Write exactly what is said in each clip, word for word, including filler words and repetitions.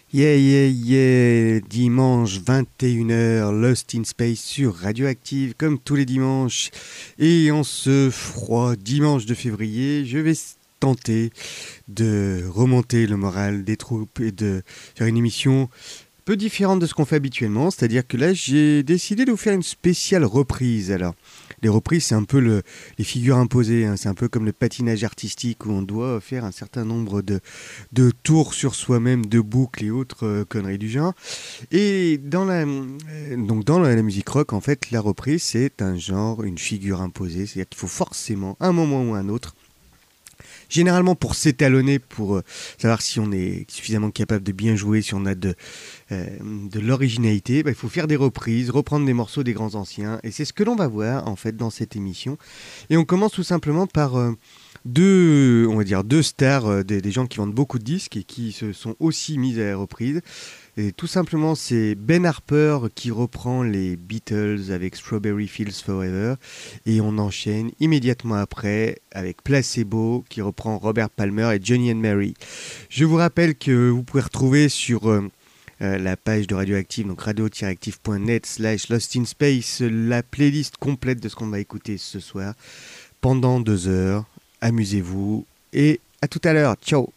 Yeah, yeah, yeah, dimanche vingt et une heures, Lost in Space sur Radioactive, comme tous les dimanches. Et en ce froid dimanche de février, je vais tenter de remonter le moral des troupes et de faire une émission peu différente de ce qu'on fait habituellement. C'est-à-dire que là, j'ai décidé de vous faire une spéciale reprise. Alors, les reprises, c'est un peu le, les figures imposées, hein. C'est un peu comme le patinage artistique où on doit faire un certain nombre de, de tours sur soi-même, de boucles et autres euh, conneries du genre. Et dans la, euh, donc dans la, la musique rock, en fait, la reprise, c'est un genre, une figure imposée. C'est-à-dire qu'il faut forcément, à un moment ou à un autre, généralement pour s'étalonner, pour euh, savoir si on est suffisamment capable de bien jouer, si on a de, euh, de l'originalité, bah, il faut faire des reprises, reprendre des morceaux des grands anciens. Et c'est ce que l'on va voir en fait dans cette émission. Et on commence tout simplement par euh, deux, on va dire deux stars, euh, des, des gens qui vendent beaucoup de disques et qui se sont aussi mis à la reprise. Et tout simplement, c'est Ben Harper qui reprend les Beatles avec Strawberry Fields Forever. Et on enchaîne immédiatement après avec Placebo qui reprend Robert Palmer et Johnny and Mary. Je vous rappelle que vous pouvez retrouver sur euh, euh, la page de Radioactive, donc radio-active point net slash Lost in Space, la playlist complète de ce qu'on va écouter ce soir pendant deux heures. Amusez-vous et à tout à l'heure. Ciao.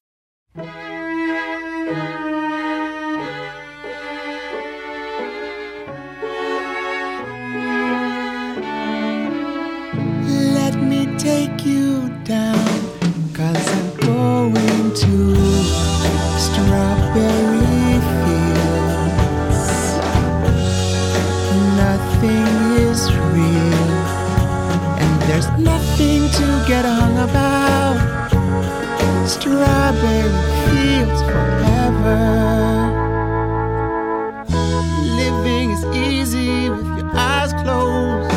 Take you down, 'cause I'm going to strawberry fields. Nothing is real, and there's nothing to get hung about. Strawberry fields forever. Living is easy with your eyes closed.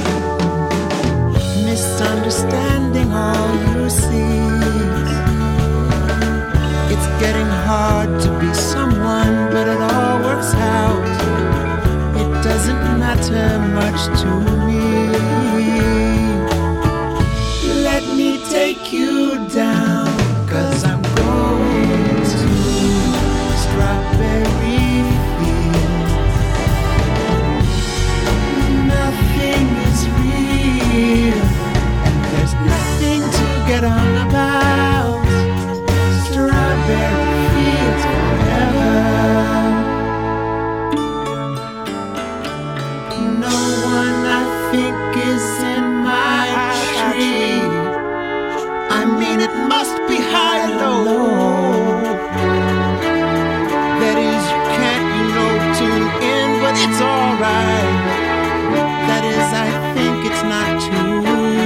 Misunderstanding all you see. It's getting hard to be someone, but it all works out. It doesn't matter much to me. Let me take you down, 'cause I'm going to strawberry fields. Nothing is real, there's nothing to get on about. Strawberry fields forever. No one I think is in my tree. I mean it must be high and low. That is, you can't, you know, tune in, but it's alright. That is, I think it's not too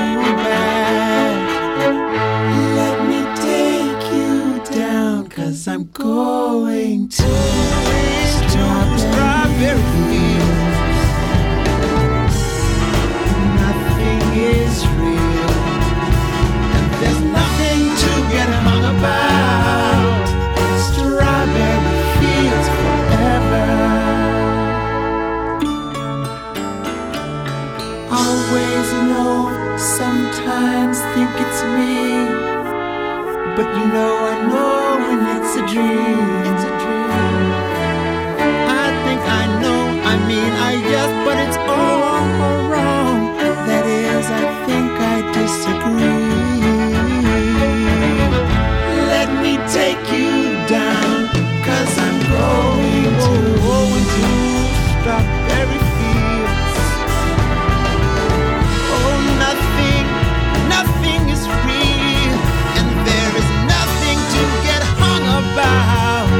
I'm going to strawberry fields. Nothing is real, and there's nothing to get hung about. Strawberry fields forever. Always know, sometimes think it's me, but you know I know when it's a dream, it's a dream. I think I know, I mean I yes, but it's all wrong. That is, I think I disagree. Let me take you down, 'cause I'm going to, going to strawberry fields. Oh, nothing, nothing is real, and there is nothing to get hung about.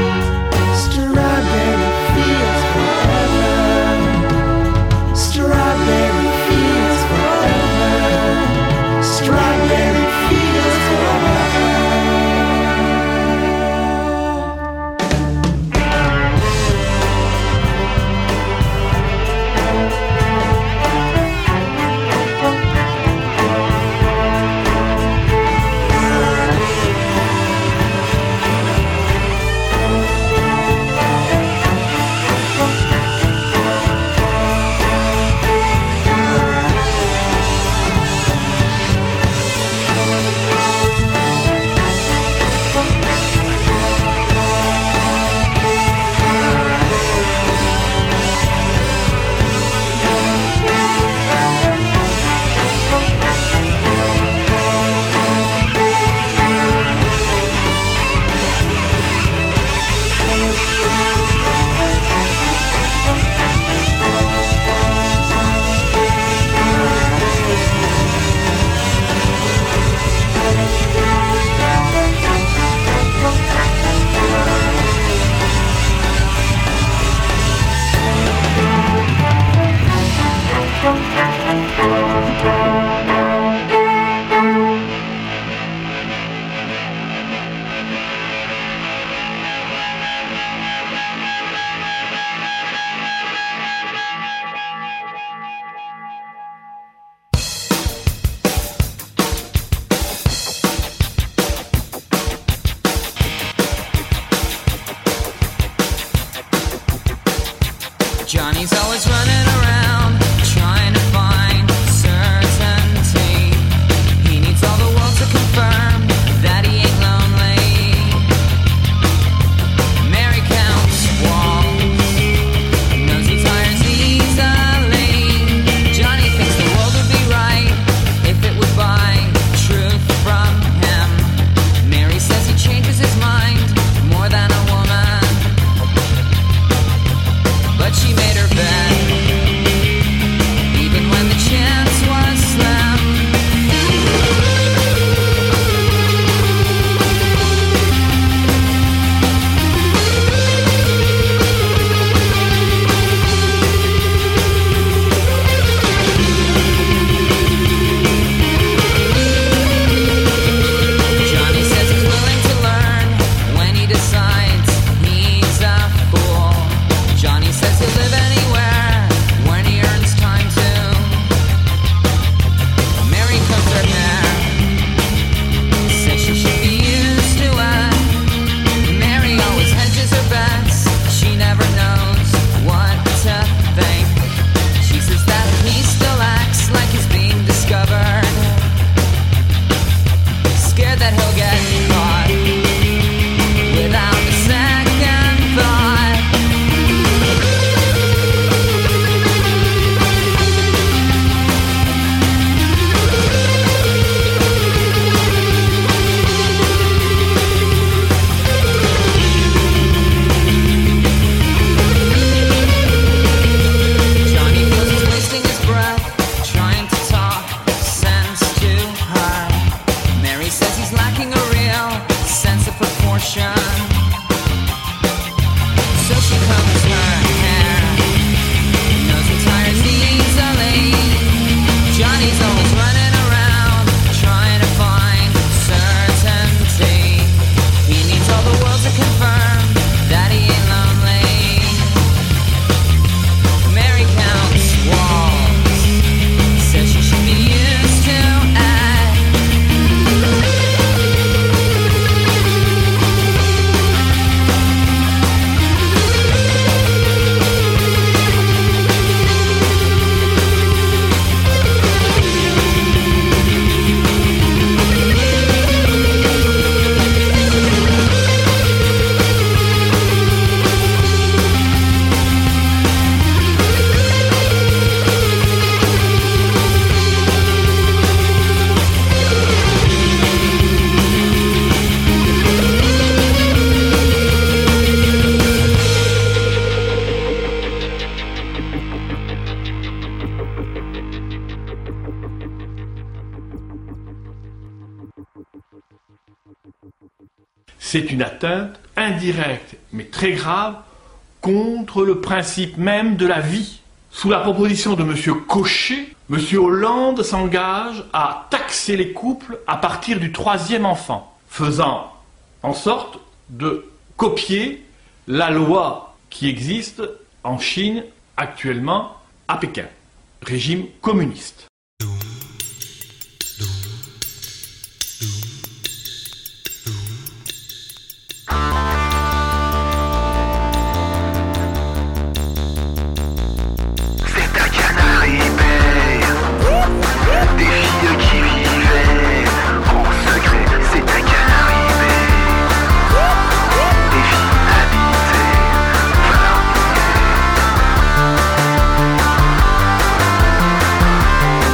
Johnny's always running around, trying to find certainty. He needs all the world to confirm that he ain't lonely. Mary counts walls, knows he tires easily. Johnny thinks the world would be right if it would buy truth from him. Mary says he changes his mind more than a woman, but she made her bed, even when the chance was slim. Johnny says he's willing to learn when he decides he's a fool. Johnny says he'll live anywhere when he earns time to. Mary combs her hair, says she should be used to it. Mary always hedges her bets, she never knows what to think. She says that he still acts like he's being discovered, scared that he'll get caught without a second thought. Johnny feels he's wasting his breath, trying to talk sense to her. Mary says he's lacking a real sense of proportion, so she combs her hair, knows he tires easily. Johnny's always running around, trying to find certainty. He needs all the world to confirm that he ain't lonely. Mary counts walls, says she should be used to it. C'est une atteinte indirecte, mais très grave, contre le principe même de la vie. Sous la proposition de M. Cochet, M. Hollande s'engage à taxer les couples à partir du troisième enfant, faisant en sorte de copier la loi qui existe en Chine actuellement à Pékin, régime communiste. Des filles habitées, voilà.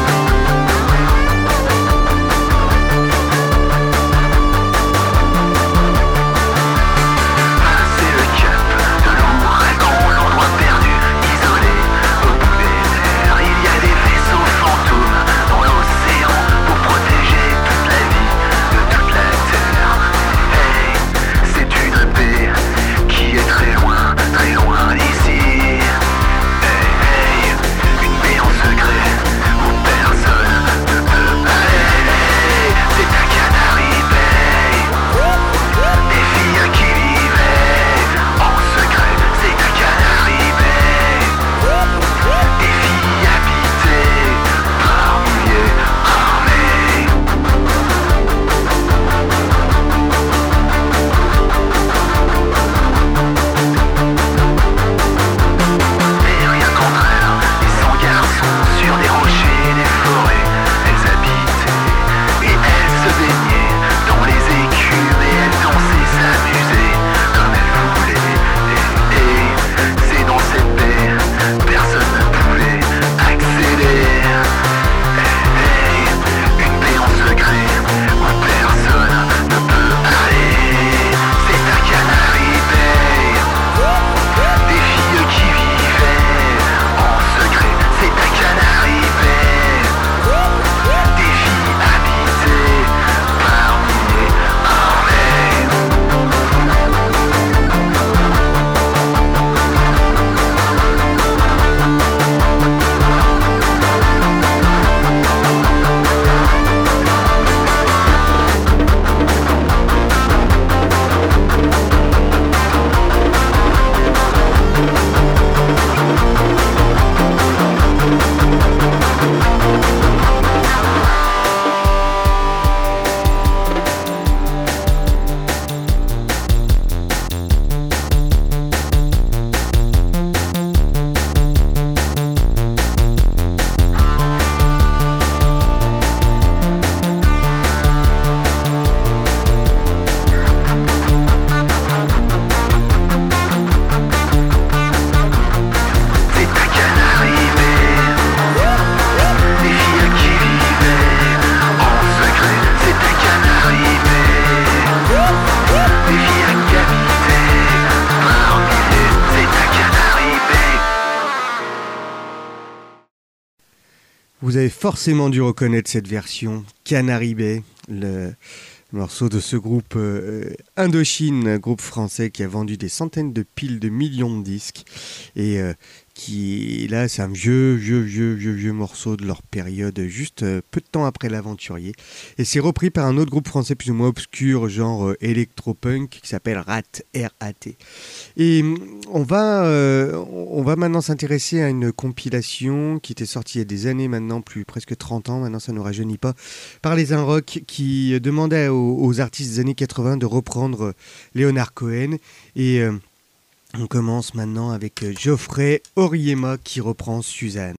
Vous avez forcément dû reconnaître cette version, Canary Bay, le morceau de ce groupe euh, Indochine, groupe français qui a vendu des centaines de piles de millions de disques et euh, qui, là, c'est un vieux, vieux, vieux, vieux, vieux morceau de leur période, juste euh, peu de temps après l'Aventurier. Et c'est repris par un autre groupe français plus ou moins obscur, genre euh, électropunk, qui s'appelle R A T, R A T. Et on va, euh, on va maintenant s'intéresser à une compilation qui était sortie il y a des années maintenant, plus presque trente ans, maintenant ça ne nous rajeunit pas, par les Inrock, qui demandait aux, aux artistes des années quatre-vingts de reprendre Leonard Cohen. Et euh, on commence maintenant avec Geoffrey Oryema qui reprend Suzanne.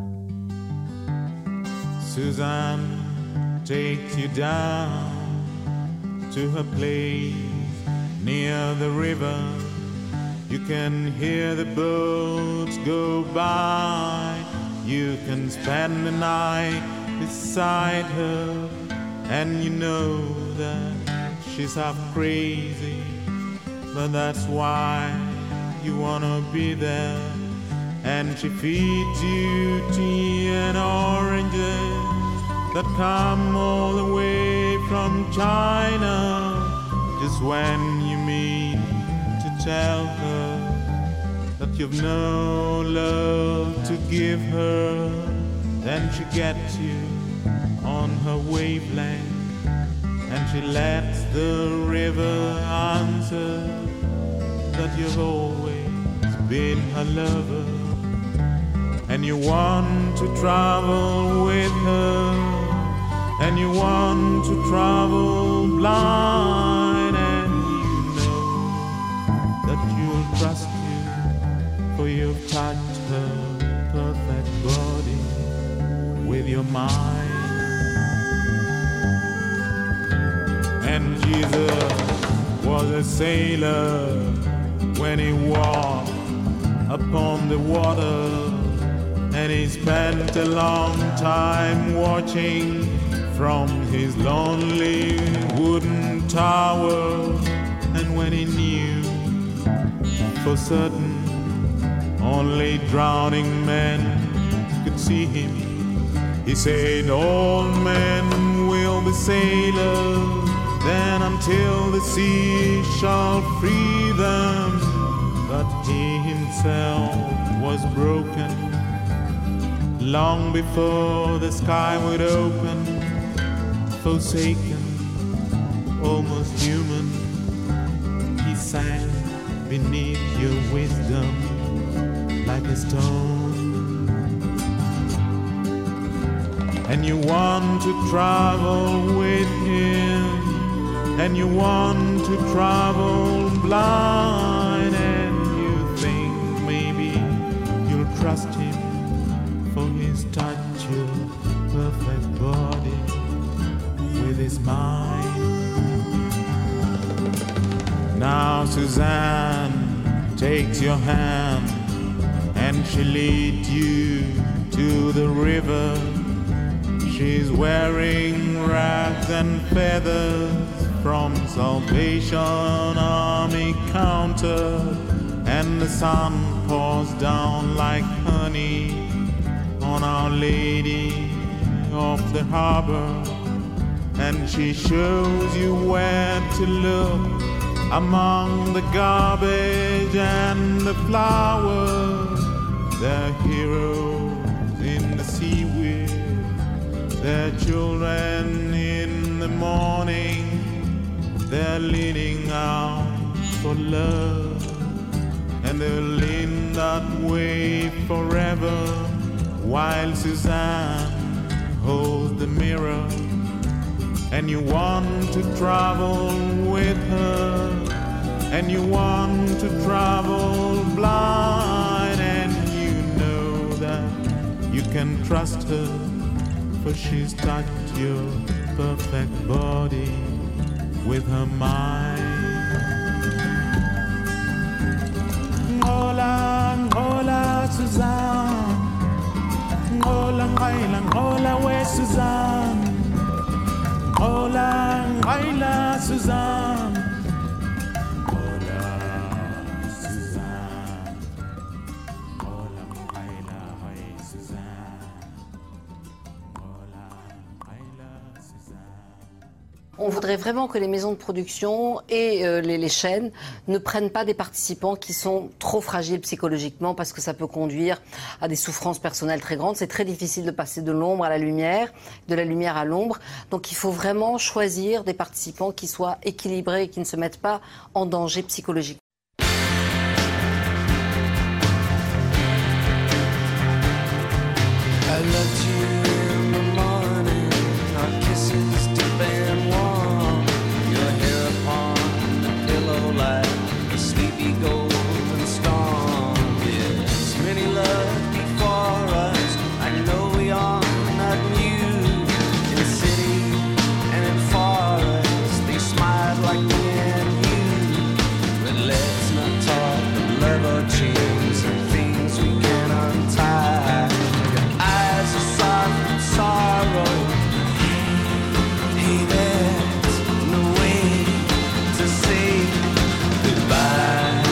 Suzanne takes you down to her place near the river. You can hear the boats go by. You can spend the night beside her, and you know that she's half crazy, but that's why you wanna be there. And she feeds you tea and oranges that come all the way from China. Just when you mean to tell her that you've no love to give her, then she gets you on her wavelength, and she lets the river answer that you've always been her lover. And you want to travel with her, and you want to travel blind, and you know that you'll trust you, for you've touched her perfect body with your mind. And Jesus was a sailor when he walked upon the water, and he spent a long time watching from his lonely wooden tower. And when he knew for certain only drowning men could see him, he said, all men will be sailors, then until the sea shall free them. But he himself was broken long before the sky would open, forsaken, almost human. He sank beneath your wisdom like a stone. And you want to travel with him, and you want to travel blind, and you think maybe you'll trust him, for he's touched your perfect body with his mind. Now Suzanne takes your hand, and she leads you to the river. She's wearing rags and feathers from Salvation Army counter, and the sun pours down like honey on Our Lady of the Harbor. And she shows you where to look among the garbage and the flowers. They're heroes in the seaweed, they're children in the morning, they're leaning out for love, and they'll lean that way forever, while Suzanne holds the mirror. And you want to travel with her, and you want to travel blind, and you know that you can trust her, for she's touched your perfect body with her mind. Ngola, ngola, Suzanne. Ngola, ngaila, ngola, we Suzanne. Ngola, ngaila, Suzanne. Ngola, Suzanne. Ngola, ngaila, we Suzanne. on voudrait vraiment que les maisons de production et euh, les, les chaînes ne prennent pas des participants qui sont trop fragiles psychologiquement parce que ça peut conduire à des souffrances personnelles très grandes. C'est très difficile de passer de l'ombre à la lumière, de la lumière à l'ombre. Donc il faut vraiment choisir des participants qui soient équilibrés et qui ne se mettent pas en danger psychologique. I loved you in the morning, our kisses deep and warm, your hair upon the pillow like a sleepy golden storm. Yes, many loved before us, I know we are not new. In city and in forest, they smiled like me and you. But let's not talk of love or chains and things we can untie. Sorrow, hey, there's no way to say goodbye.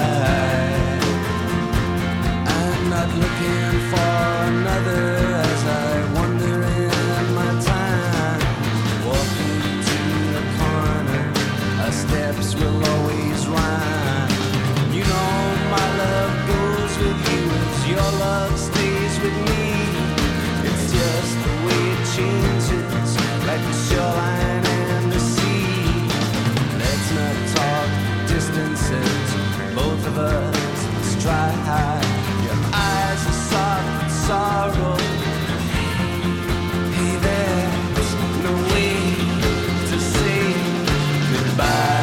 I'm not looking for another as I wander in my time. Walking to the corner, our steps will always rhyme. You know my love goes with you as your love stays with me. Just the way it changes, like the shoreline and the sea. Let's not talk distances, both of us must try high. Your eyes are soft with sorrow. Hey, there's no way to say goodbye.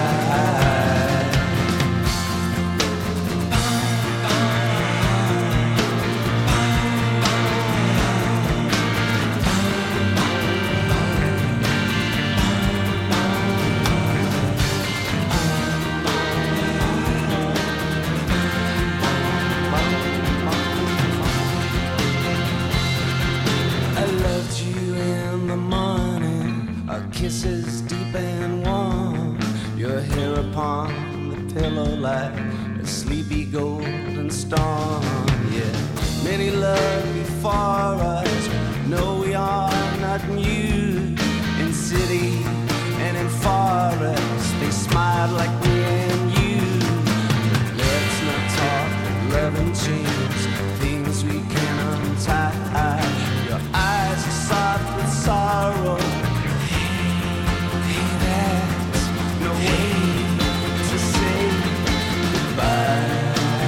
Kisses deep and warm, your hair upon the pillow like a sleepy golden storm. Yeah, many loved before us, no we are not new. In city and in forest, they smiled like me and you. Let's not talk of love and chains, things we can untie. Your eyes are soft with sorrow. No way to say goodbye.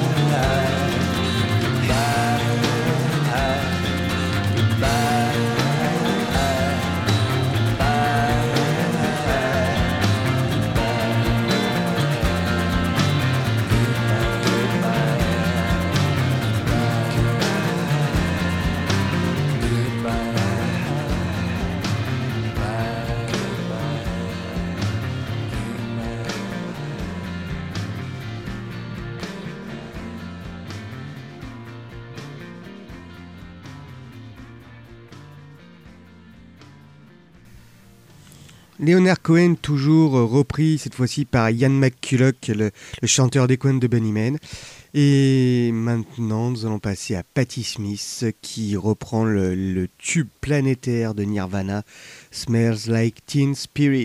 Leonard Cohen, toujours repris cette fois-ci par Ian McCulloch, le, le chanteur des Cohen de Bunnymen. Et maintenant, nous allons passer à Patti Smith qui reprend le, le tube planétaire de Nirvana, Smells Like Teen Spirit.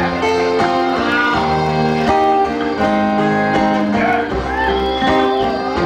Yeah.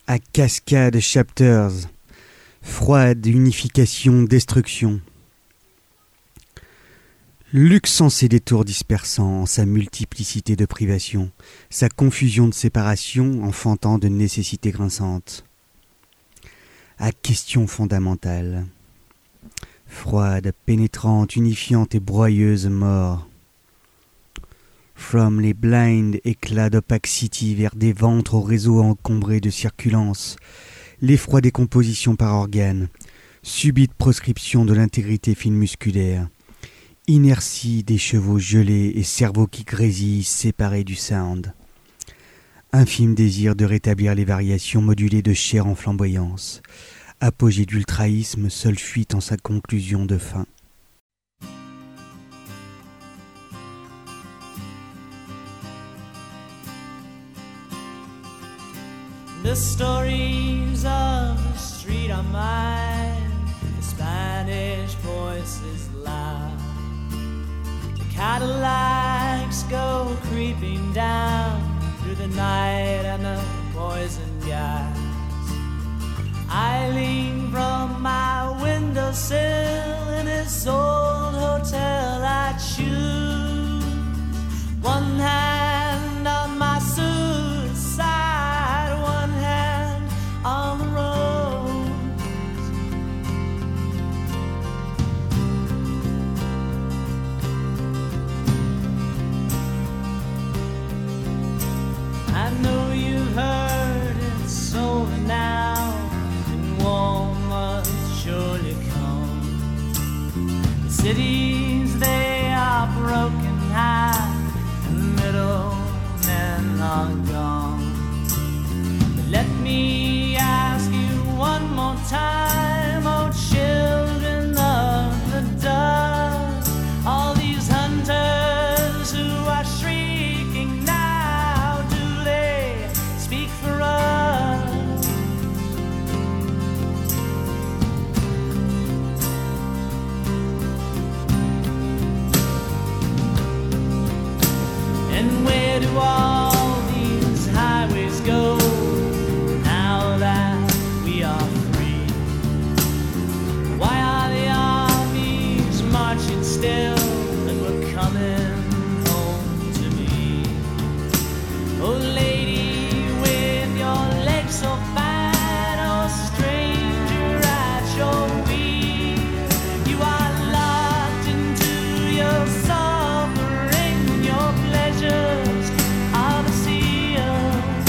à Cascade Chapters, froide unification, destruction. Luxe en ses détours dispersants, sa multiplicité de privations, sa confusion de séparation enfantant de nécessités grinçantes. À question fondamentale, froide, pénétrante, unifiante et broyeuse mort. From les blind éclats d'opacity vers des ventres aux réseaux encombrés de circulence, l'effroi décomposition par organes, subite proscription de l'intégrité fine musculaire, inertie des chevaux gelés et cerveau qui grésille séparés du sound. Infime désir de rétablir les variations modulées de chair en flamboyance, apogée d'ultraïsme, seule fuite en sa conclusion de fin. The stories of the street are mine, the Spanish voices loud. The Cadillacs go creeping down through the night and the poison gas. I lean from my windowsill in this old hotel I choose. One hand on my suicide, one hand on the road. I know you've heard it's over now, and warm must surely come. The cities, they are broken high, and the middlemen are gone. But let me ask you one more time, oh children of the dust, all these hunters who are shrieking now, do they speak for us? And where do all these highways go now that we are free? Why are the armies marching still and we're coming home to me? Oh lady with your legs so fat, oh stranger at your wheel, you are locked into your suffering, your pleasures are the seal.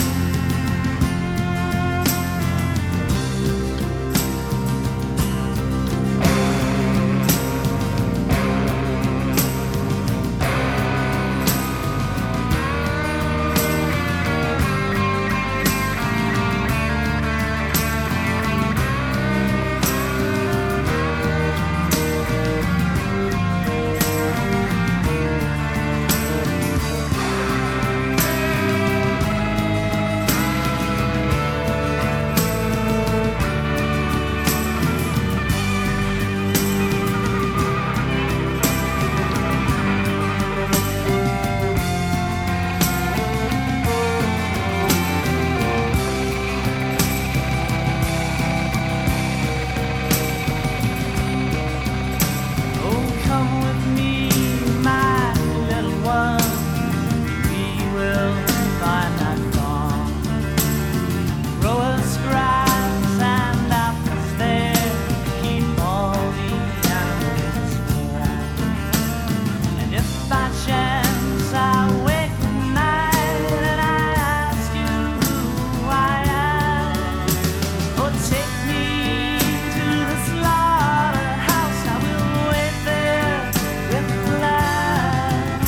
Oh, come with me, my little one. We will find that farm. Grow us grass and apples there. Keep all the animals quiet. And if by chance I wake at night and I ask you who I am, oh, take me to the slaughterhouse. I will wait there with the lamb.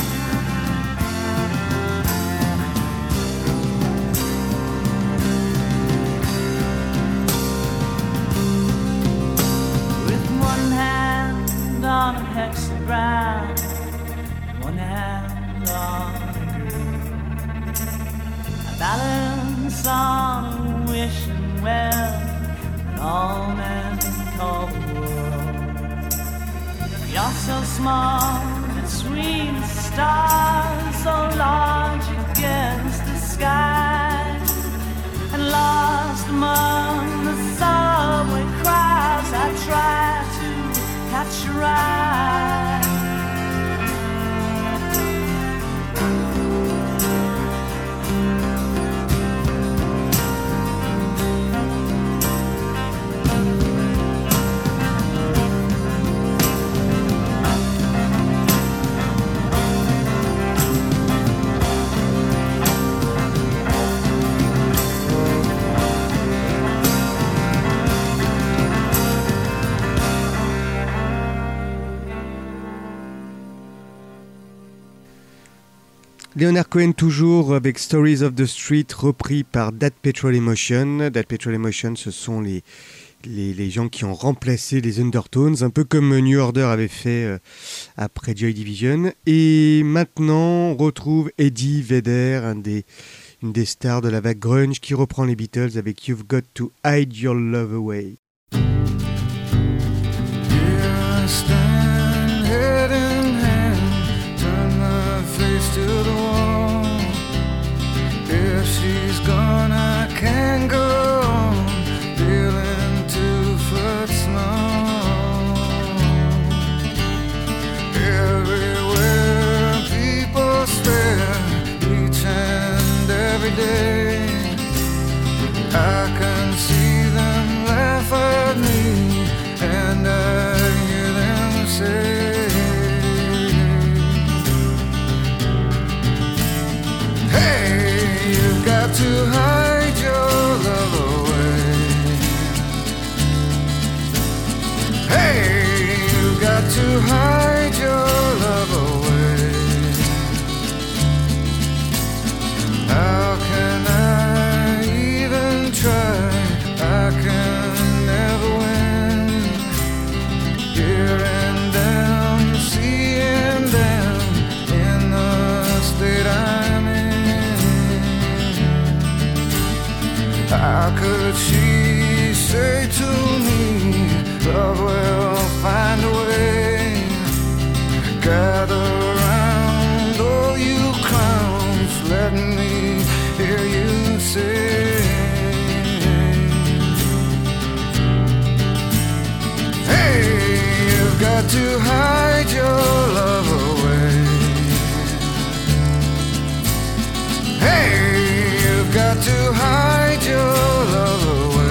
With one hand on a hexagram, one hand on a groove, I balance on a wishing well that all men call the world. You're so small between the stars, so large against the sky, and lost among Leonard Cohen toujours avec Stories of the Street, repris par That Petrol Emotion. That Petrol Emotion, ce sont les, les, les gens qui ont remplacé les Undertones, un peu comme New Order avait fait euh, après Joy Division. Et maintenant, on retrouve Eddie Vedder, un des, une des stars de la vague grunge, qui reprend les Beatles avec You've Got to Hide Your Love Away. To the wall. If she's gone, I can go on, feeling two foot small. Everywhere people stare, each and every day, I can see them laugh at me, and I hear them say, got to hide your love away. Hey, you got to hide your love away. How can I even try? I can never win. Here and down, seeing them in the state I'm in. How could she say to me, love will find a way? Gather round, all you clowns, let me hear you say, hey, you've got to hide your love away. Hey, you've got to hide your love away.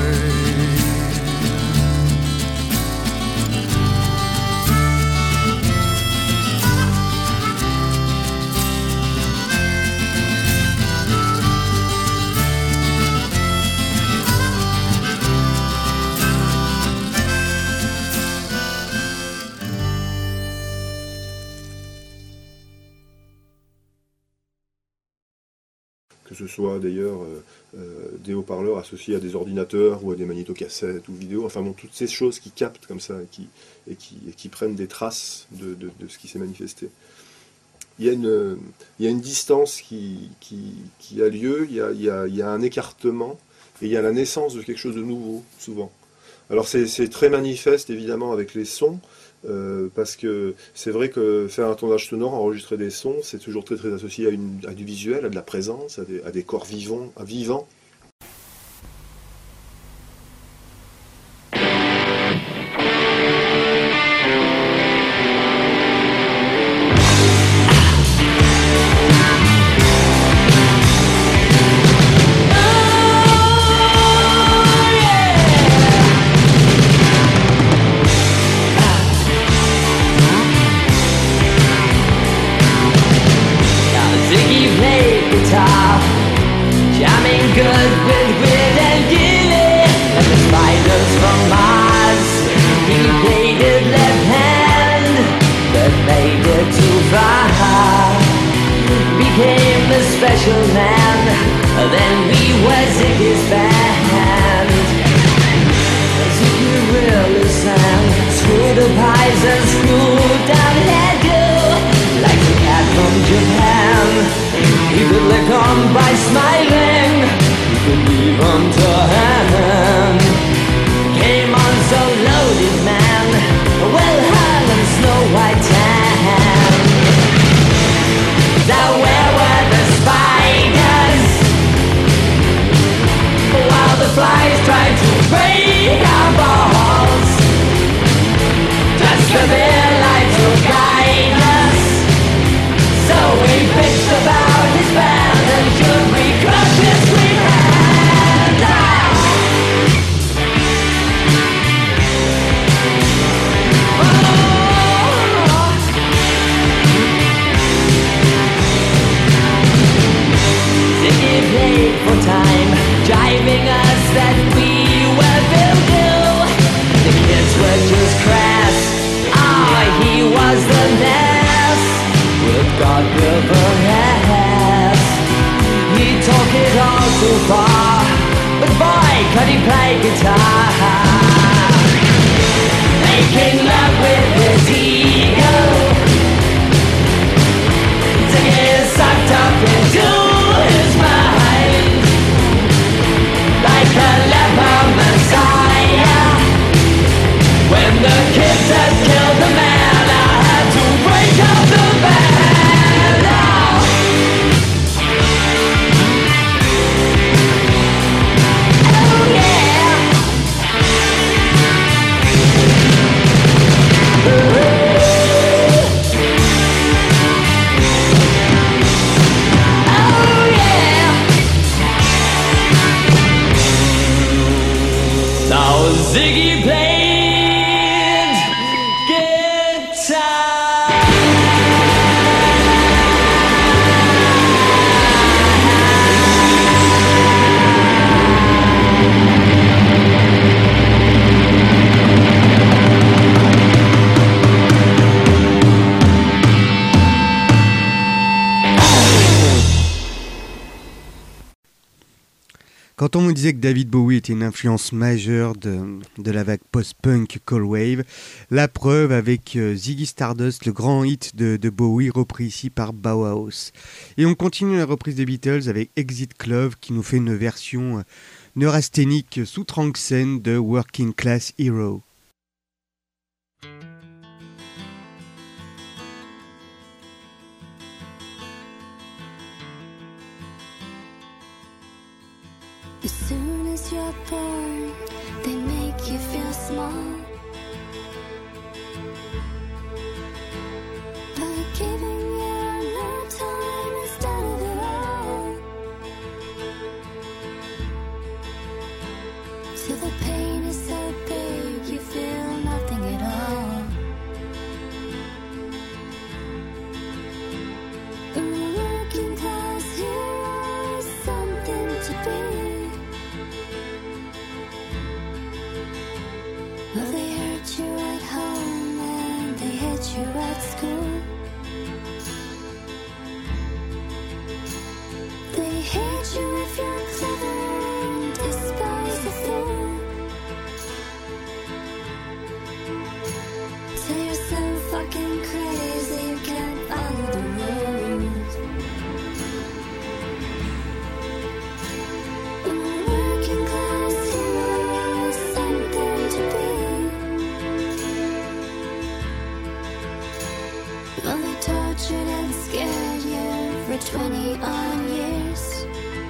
Que ce soit d'ailleurs euh, euh, des haut-parleurs associés à des ordinateurs ou à des magnétocassettes ou vidéos, enfin bon, toutes ces choses qui captent comme ça et qui, et qui, et qui prennent des traces de, de, de ce qui s'est manifesté. Il y a une, il y a une distance qui, qui, qui a lieu, il y a, il y a, il y a un écartement et il y a la naissance de quelque chose de nouveau, souvent. Alors c'est, c'est très manifeste évidemment avec les sons, Euh, parce que c'est vrai que faire un tournage sonore, enregistrer des sons, c'est toujours très très associé à, une, à du visuel, à de la présence, à des, à des corps vivants, à vivants. About his band and should we crush his green hand? took it all too far, but boy, could he play guitar. Making love with his ego, to get sucked up into his mind, like a leper messiah. When the kids had killed the man, I had to break up the band. Oh. Oh yeah. Oh yeah. Now Ziggy played guitar. Quand on me disait que David Bowie était une influence majeure de, de la vague post-punk Cold Wave, la preuve avec euh, Ziggy Stardust, le grand hit de, de Bowie, repris ici par Bauhaus. Et on continue la reprise des Beatles avec Exit Club qui nous fait une version euh, neurasthénique sous Tranxen de Working Class Hero. As soon as you're born, they make you feel small. By giving you no time instead of it all. Till the pain is so big, you feel nothing at all. A working class hero is something to be. Well, they hurt you at home and they hit you at school. They hate you if you're clever and despise the fool. Say you're so fucking crazy you can't follow the rules. A working class hero is something to be. Well, they tortured and scared you for twenty odd years.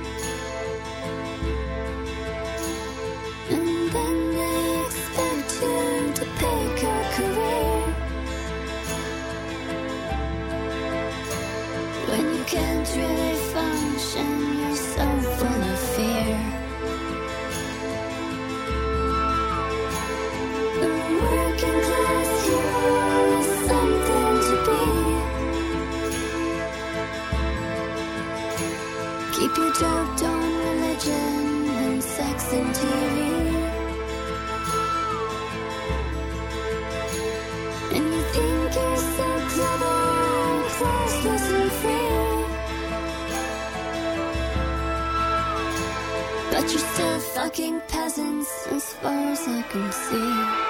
And then they expect you to pick a career when you can't really function, you're so full of fear. A working class hero is something to be. Keep your doped on religion and sex and T V. And you think you're so clever, classless and free. But you're still fucking peasants as far as I can see.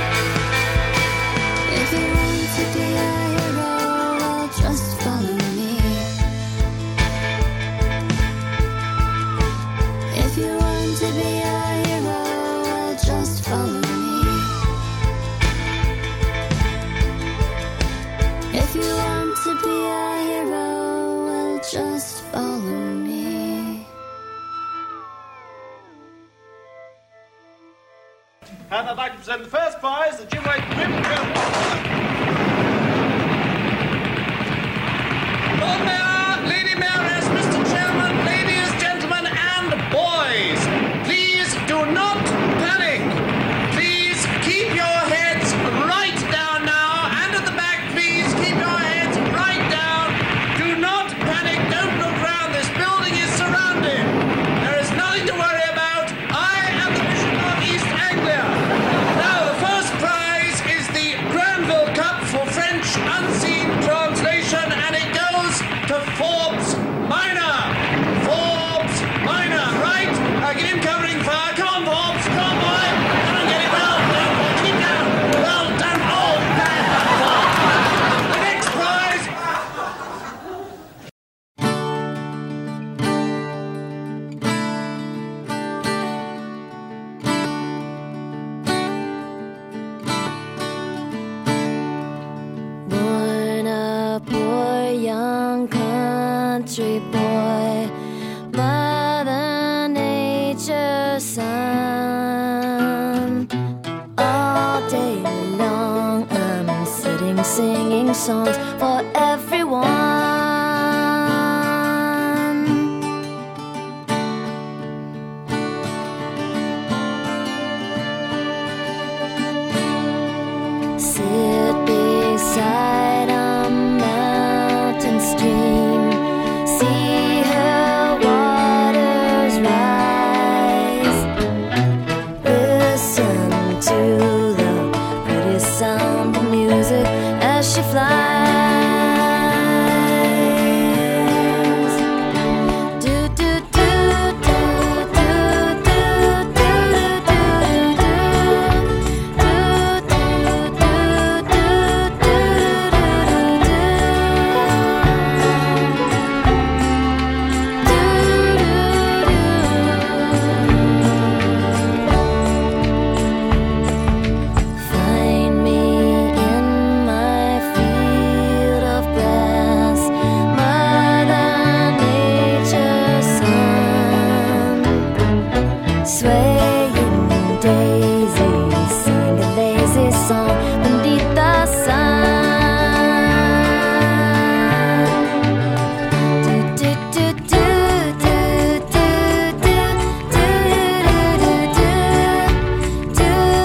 If you want to be a hero, well, just follow me. just follow me. And I'd like to present the first prize, the Jim White Whip Trail. Lord Mayor, Lady Mayoress, Mister Chairman, ladies, gentlemen, and boys, please do not panic. Please keep your heads right down now, and at the back, please keep your heads right down. Do not panic, don't look round, this building is surrounded. There is nothing to worry about. I am the Bishop of East Anglia. Now, the first prize is the Granville Cup for French Unseen Translation, and it goes to Forbes Minor. Forbes Minor, right? Uh, get him covering fire. Come on, Forbes. Come on, boy. Come on, get it. Well done, boy. Keep down. Well done. Oh, bad. The next prize. Born a poor young country boy, Mother Nature's son. All day long I'm sitting singing songs for everyone. Sit beside a mountain stream, see her waters rise. Listen to the pretty sound of music as she flies. Do do do do do do do do Find me in my field of grass, Mother Nature's son. Swaying daisies sing a lazy song beneath the sun. Do do do do do do do do do do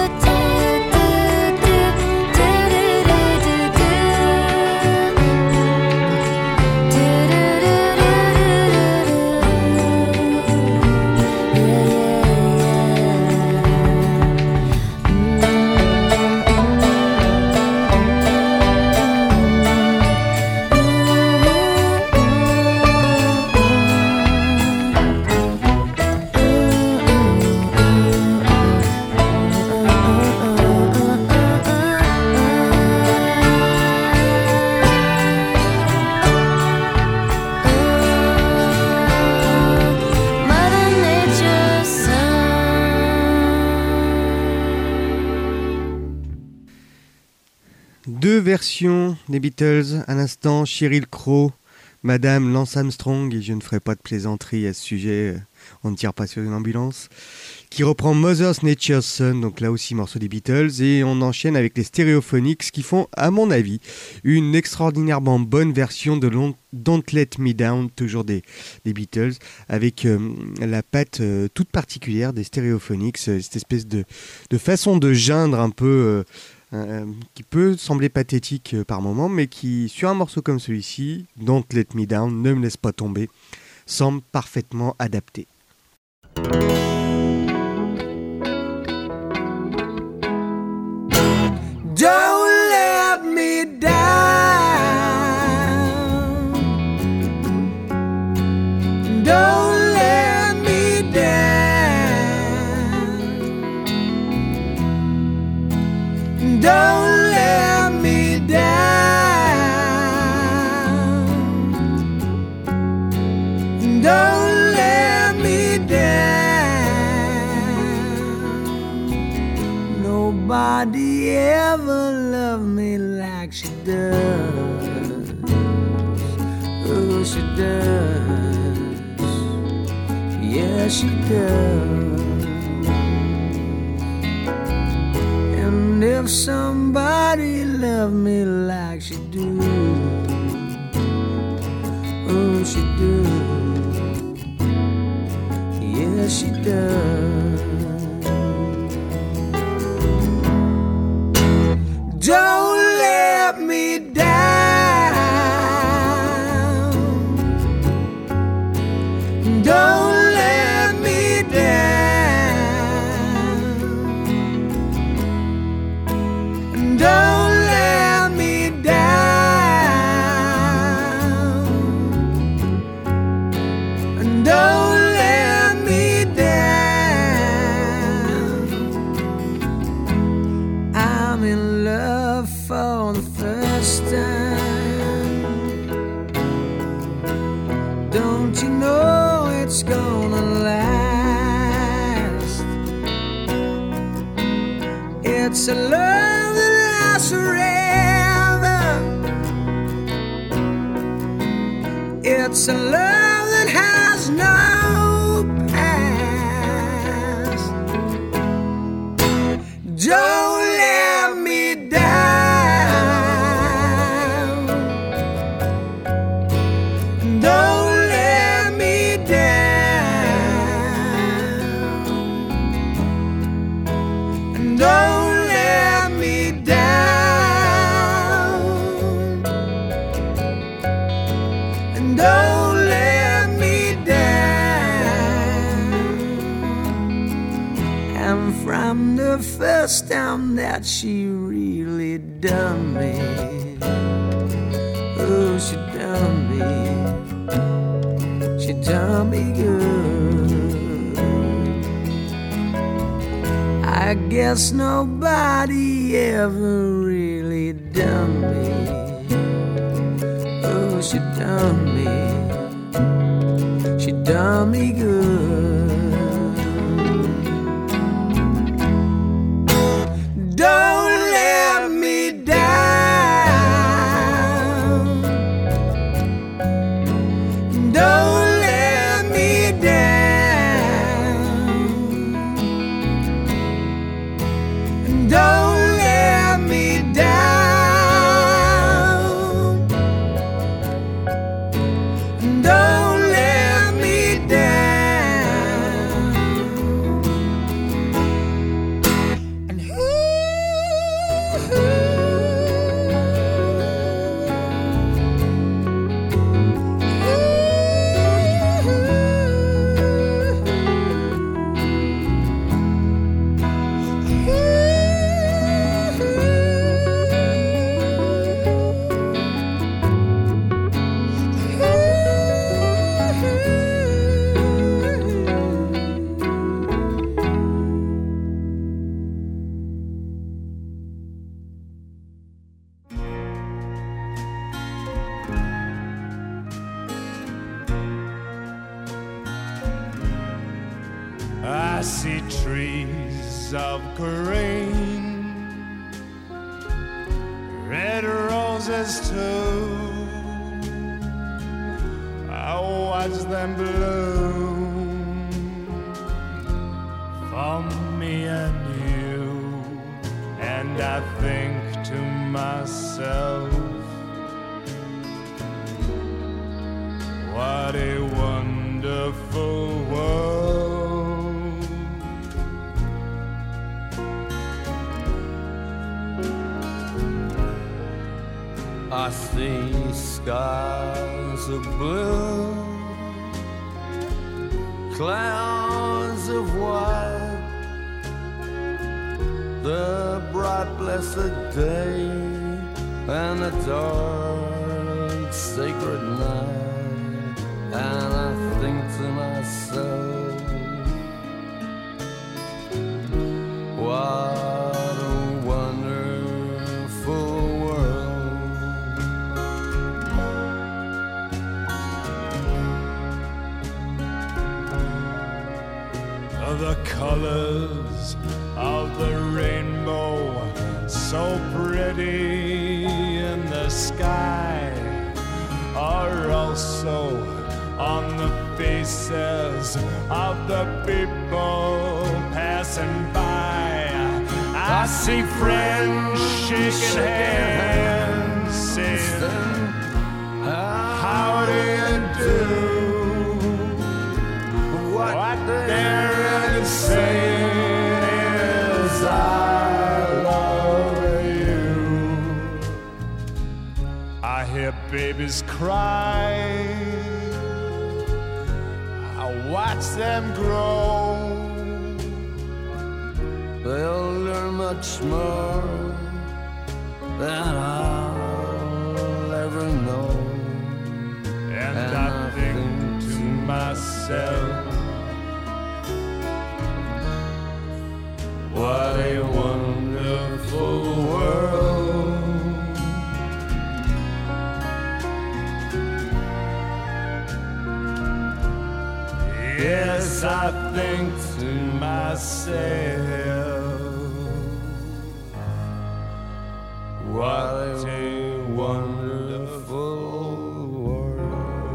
Mother Nature's Deux versions des Beatles, à l'instant Sheryl Crow, Madame Lance Armstrong, et je ne ferai pas de plaisanterie à ce sujet, euh, on ne tire pas sur une ambulance, qui reprend Mother Nature's Son, donc là aussi morceau des Beatles, et on enchaîne avec les Stereophonics qui font, à mon avis, une extraordinairement bonne version de Long- Don't Let Me Down, toujours des, des Beatles, avec euh, la patte euh, toute particulière des Stereophonics, euh, cette espèce de, de façon de geindre un peu... euh, Euh, qui peut sembler pathétique euh, par moment, mais qui, sur un morceau comme celui-ci, Don't Let Me Down, ne me laisse pas tomber, semble parfaitement adapté. Don't let me down. Don't let me down. Don't let me down. Don't let me down. Nobody ever loved me like she does. Oh, she does. Yeah, she does. And if somebody loved me like she do, oh, she do. Yeah, she does. Don't let me down. Don't let me down. Don't let me down. Don't let me down. I'm in love for the first time. Don't you know it's gonna last? It's a love that lasts forever. It's a love that has no past. Don't let me down. Don't let me down. Don't let me down. Don't let me down. And from the first time that she really done me, oh, she done me, she done me good. I guess nobody ever really done me, oh, she done me, she done me good. Don't let me down. Don't let me down. Don't let me down. Don't let me down. And I see trees of green, red roses too. I watch them bloom for me and you, and I think to myself, what a wonderful world. I see skies of blue, clouds of white, the bright blessed day and the dark sacred night, and I think to myself, what a wonderful world. The colors of the rainbow, so pretty in the sky, are also faces of the people passing by. I see friends shaking hands, saying, how do you do? What, what they're really saying is, I love you. I hear babies cry, I watch them grow. They'll learn much more than I'll ever know. And, and I, I think, think to myself, what a wonderful world. Yes, I think to myself, what a wonderful world.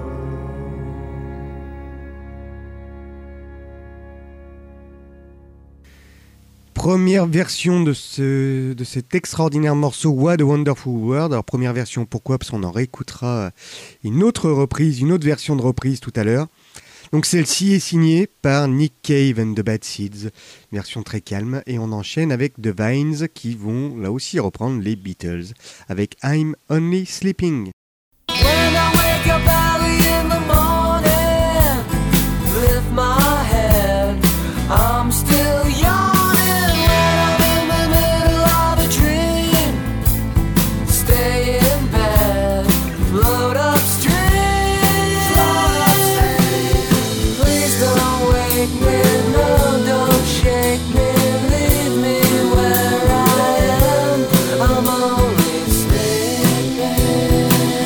Première version de, ce, de cet extraordinaire morceau What a Wonderful World. Alors première version, pourquoi? Parce qu'on en réécoutera une autre reprise, une autre version de reprise tout à l'heure. Donc celle-ci est signée par Nick Cave and the Bad Seeds, version très calme, et on enchaîne avec The Vines qui vont là aussi reprendre les Beatles avec I'm Only Sleeping. When I wake up early in the morning, lift my head, I'm still yawning. When I'm in the middle of a dream, stay in bed, float upstream. Please don't wake me, no, don't shake me, leave me where I am. I'm only sleeping.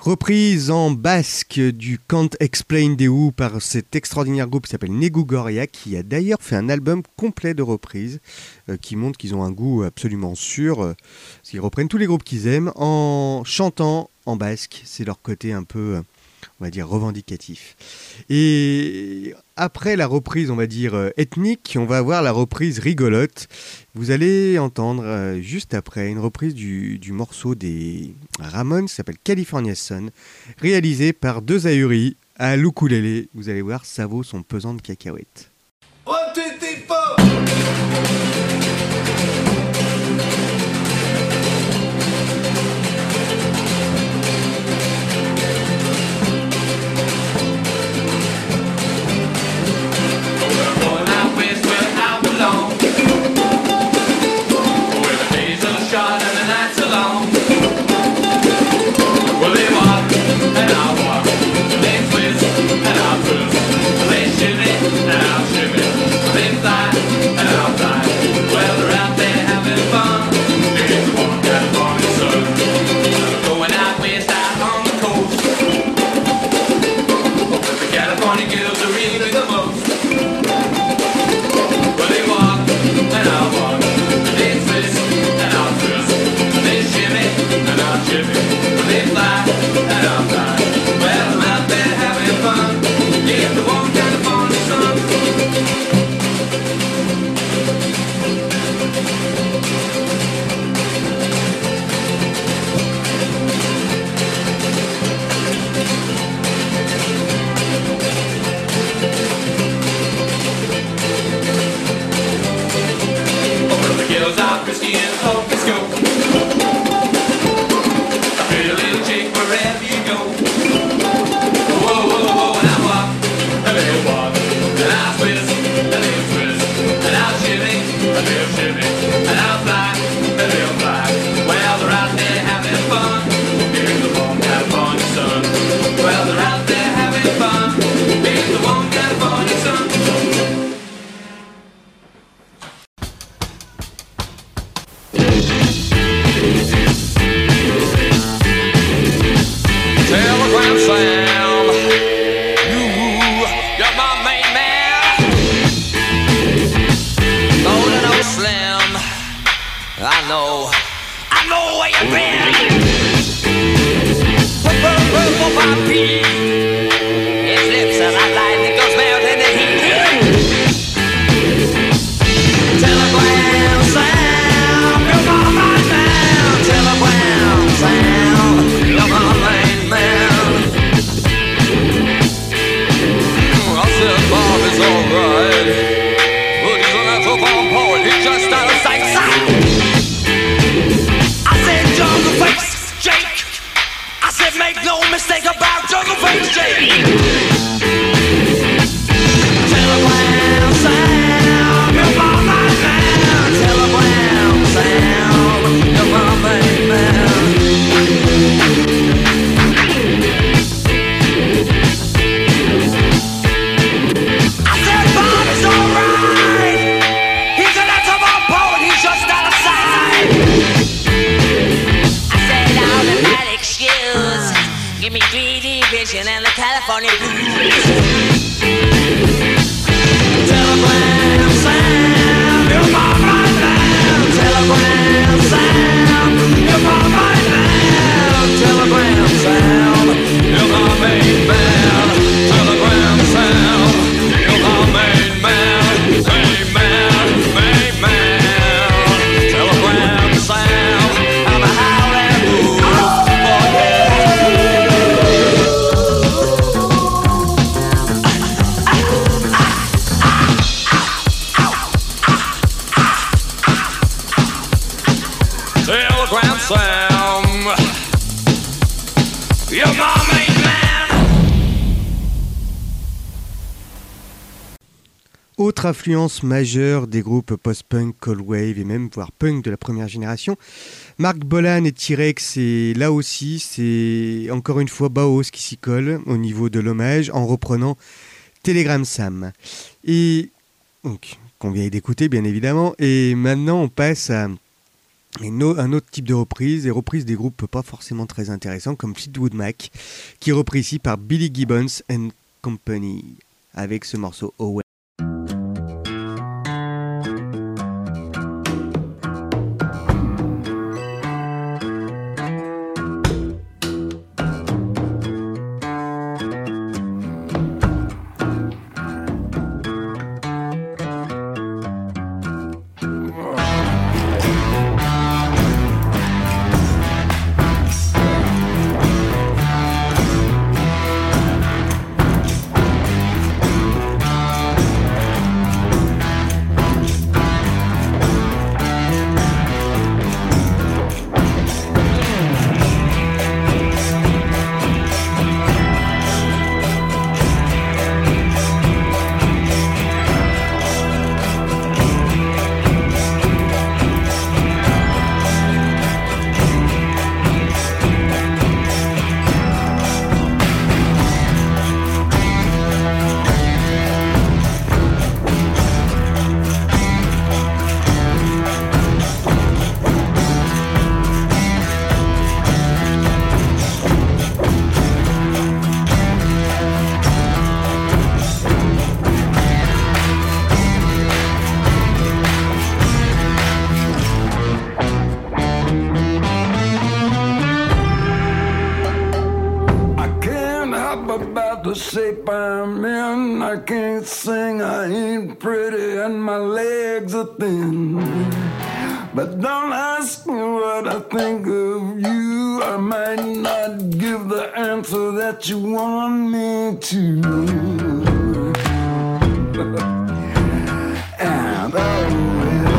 Reprise en basque du Can't Explain des Who par cet extraordinaire groupe qui s'appelle Negu Gorria, qui a d'ailleurs fait un album complet de reprises euh, qui montre qu'ils ont un goût absolument sûr, euh, parce qu'ils reprennent tous les groupes qu'ils aiment en chantant en basque. C'est leur côté un peu, euh, on va dire, revendicatif. Et après la reprise, on va dire, euh, ethnique, on va avoir la reprise rigolote. Vous allez entendre euh, juste après une reprise du, du morceau des Ramones qui s'appelle California Sun, réalisé par deux ahuris à l'ukulélé. Vous allez voir, ça vaut son pesant de cacahuètes. One, two, three, four. Autre influence majeure des groupes post-punk, cold wave et même voire punk de la première génération, Mark Bolan et T-Rex, et là aussi c'est encore une fois Bauhaus qui s'y colle au niveau de l'hommage en reprenant Telegram Sam. Et donc qu'on vient d'écouter bien évidemment, et maintenant on passe à Et no- un autre type de reprise, des reprises des groupes pas forcément très intéressants, comme Fleetwood Mac, qui est repris ici par Billy Gibbons and Company, avec ce morceau Oh Well. The shape I'm in, I can't sing, I ain't pretty, and my legs are thin. But don't ask me what I think of you, I might not give the answer that you want me to. And oh,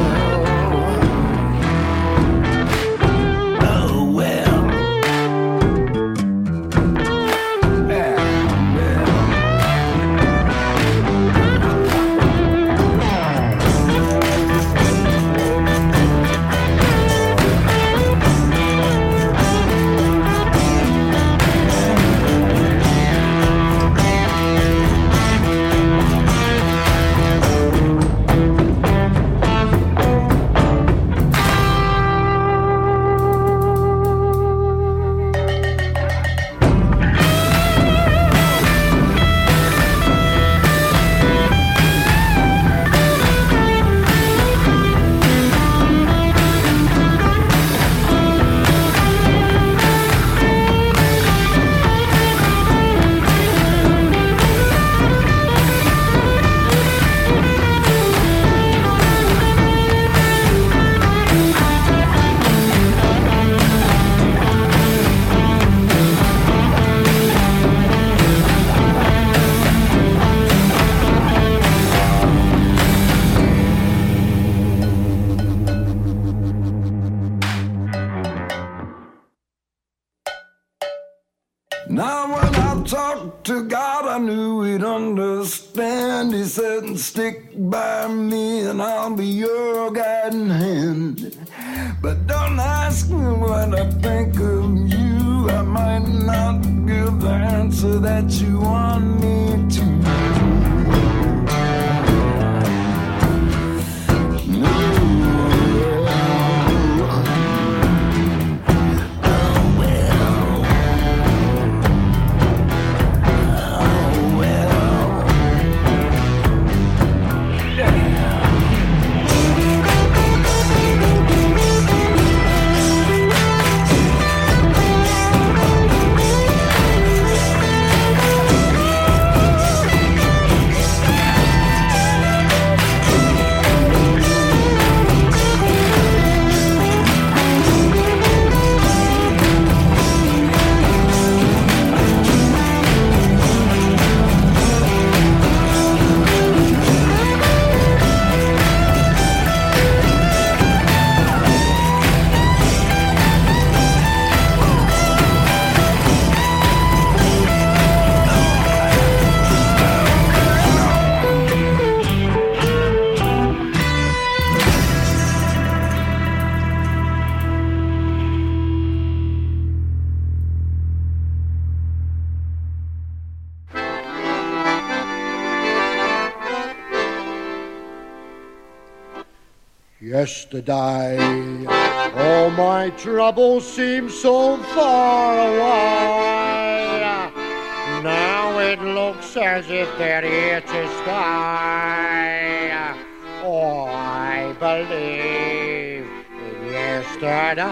now when I talked to God, I knew he'd understand. He said, stick by me and I'll be your guiding hand. But don't ask me what I think of you, I might not give the answer that you want me to. Oh, Yesterday, all my troubles seem so far away. Now it looks as if they're here to stay. Oh, I believe in yesterday.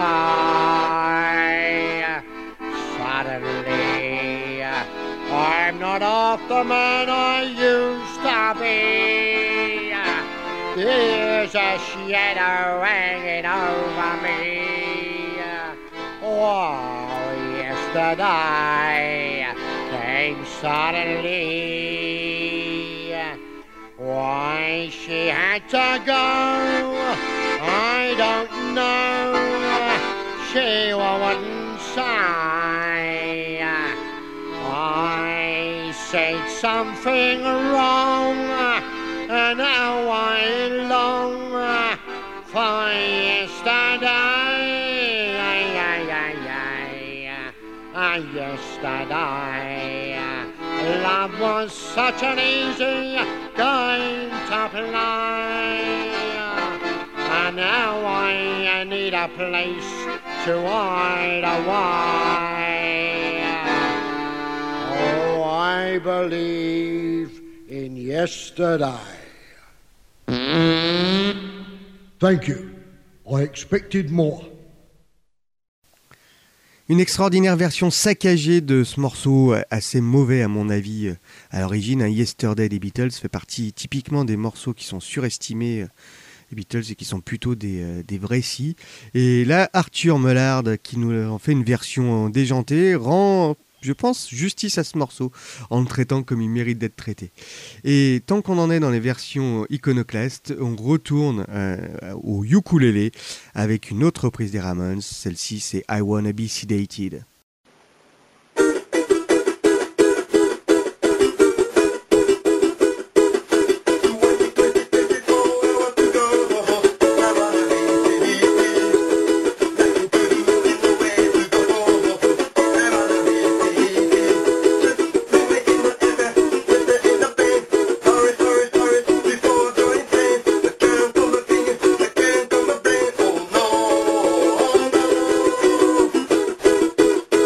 Suddenly, I'm not half the man I used to be. There's a shadow hanging over me. Oh, yesterday came suddenly. Why she had to go, I don't know. She wouldn't say. I said something wrong, and now I long for yesterday. Yesterday, love was such an easy game to play, and now I need a place to hide away. Oh, I believe in yesterday. Thank you. I expected more. Une extraordinaire version saccagée de ce morceau, assez mauvais à mon avis à l'origine. Hein, Yesterday des Beatles fait partie typiquement des morceaux qui sont surestimés, les Beatles, et qui sont plutôt des, euh, des vrais si. Et là, Arthur Mullard, qui nous en fait une version déjantée, rend, je pense, justice à ce morceau en le traitant comme il mérite d'être traité. Et tant qu'on en est dans les versions iconoclastes, on retourne euh, au ukulélé avec une autre reprise des Ramones. Celle-ci, c'est I Wanna Be Sedated. Oh no.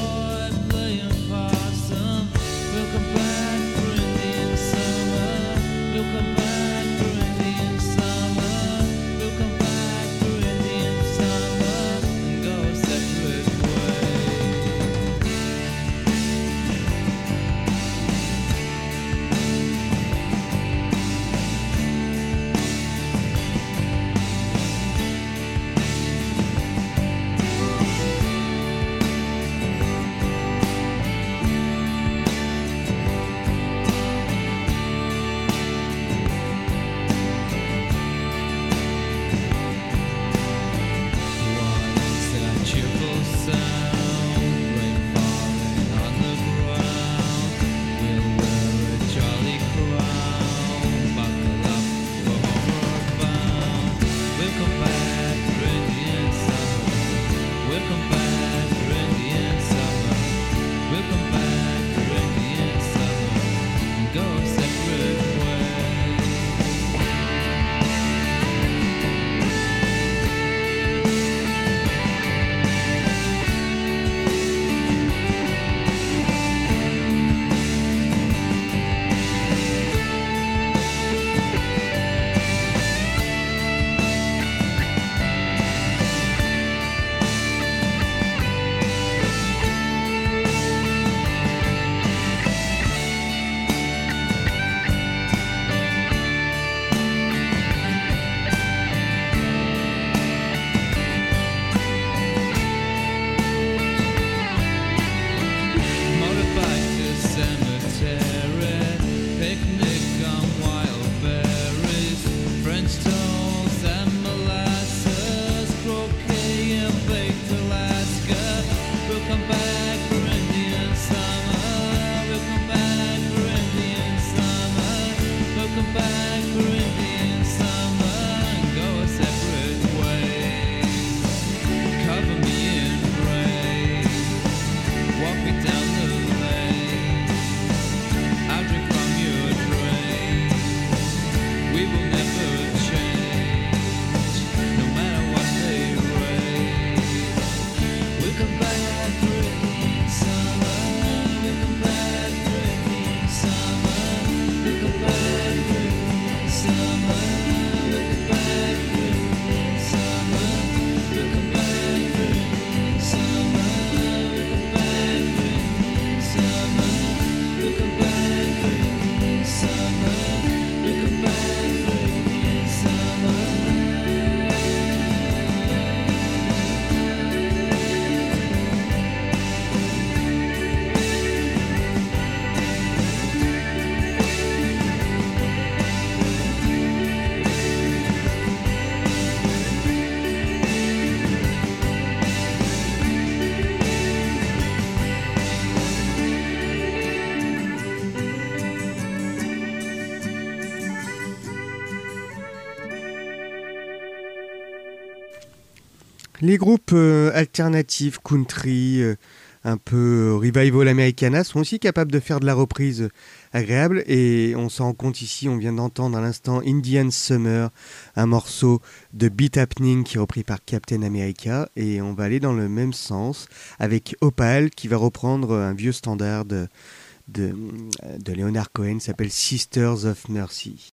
Les groupes euh, alternatifs, country, euh, un peu euh, revival americana sont aussi capables de faire de la reprise agréable et on s'en rend compte ici, on vient d'entendre à l'instant Indian Summer, un morceau de Beat Happening qui est repris par Captain America et on va aller dans le même sens avec Opal qui va reprendre un vieux standard de, de, de Leonard Cohen, s'appelle Sisters of Mercy.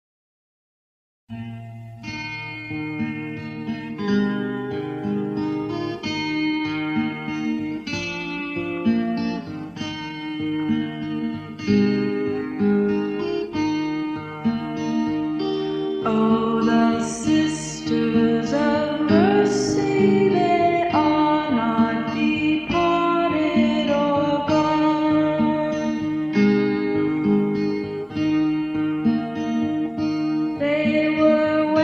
Oh, the sisters of mercy, they are not departed or gone. They were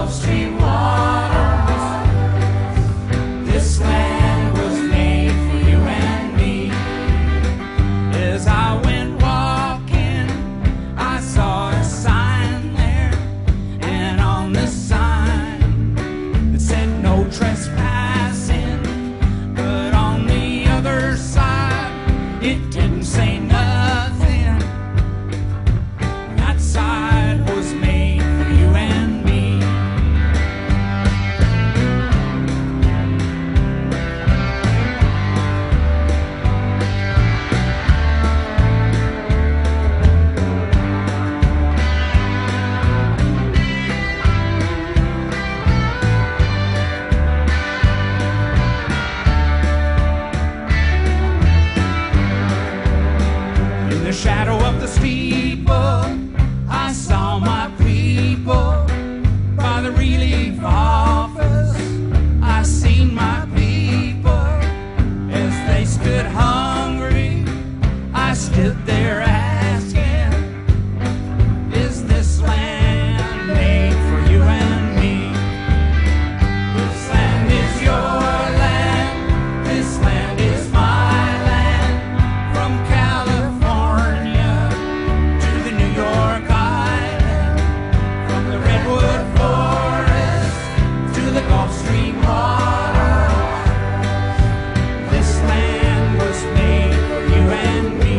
Gulf Stream waters. This land was made for you and me. As I went walking, I saw a sign there, and on the sign it said no trespassing, but on the other side it didn't say nothing. That side was made for you and me. In the shadow of the steeple, I saw my people. By the relief office, I seen my people. As they stood hungry, I stood there asking, is this land made for you and me? This land is your land, this land is my land. From California to the New York Island, from the Redwood Forest to the Gulf Stream waters. This land was made for you and me.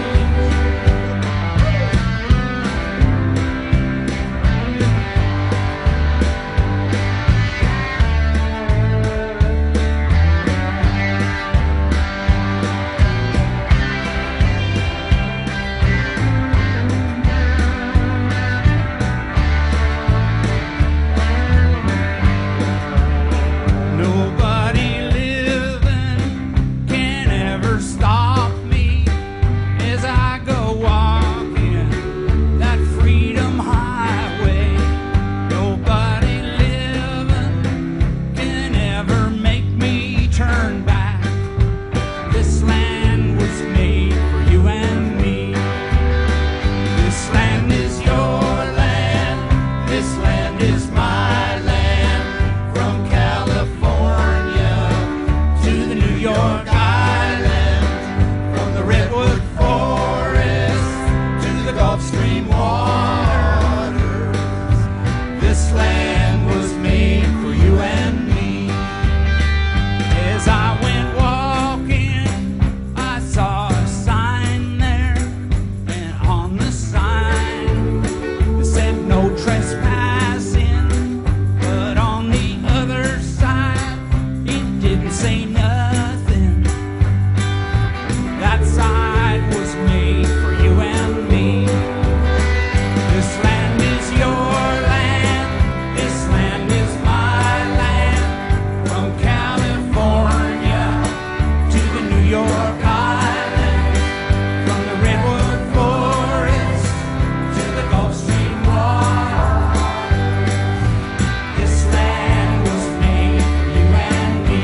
Nobody living can ever stop me as I go walking that freedom highway. Nobody living can ever make me turn back. This land was made for you and me. This land is your land, this land is my land. From California to the New York Island, from the Redwood Forest to the Gulf Stream waters. This land was made for you and me. As I went walking, I saw a sign there, and on the sign it said no trespassing, but on the other side it didn't say nothing. That side was made for you and me. This land is your land, this land is my land. From California to the New York Island, from the Redwood Forest to the Gulf Stream waters. This land was made for you and me.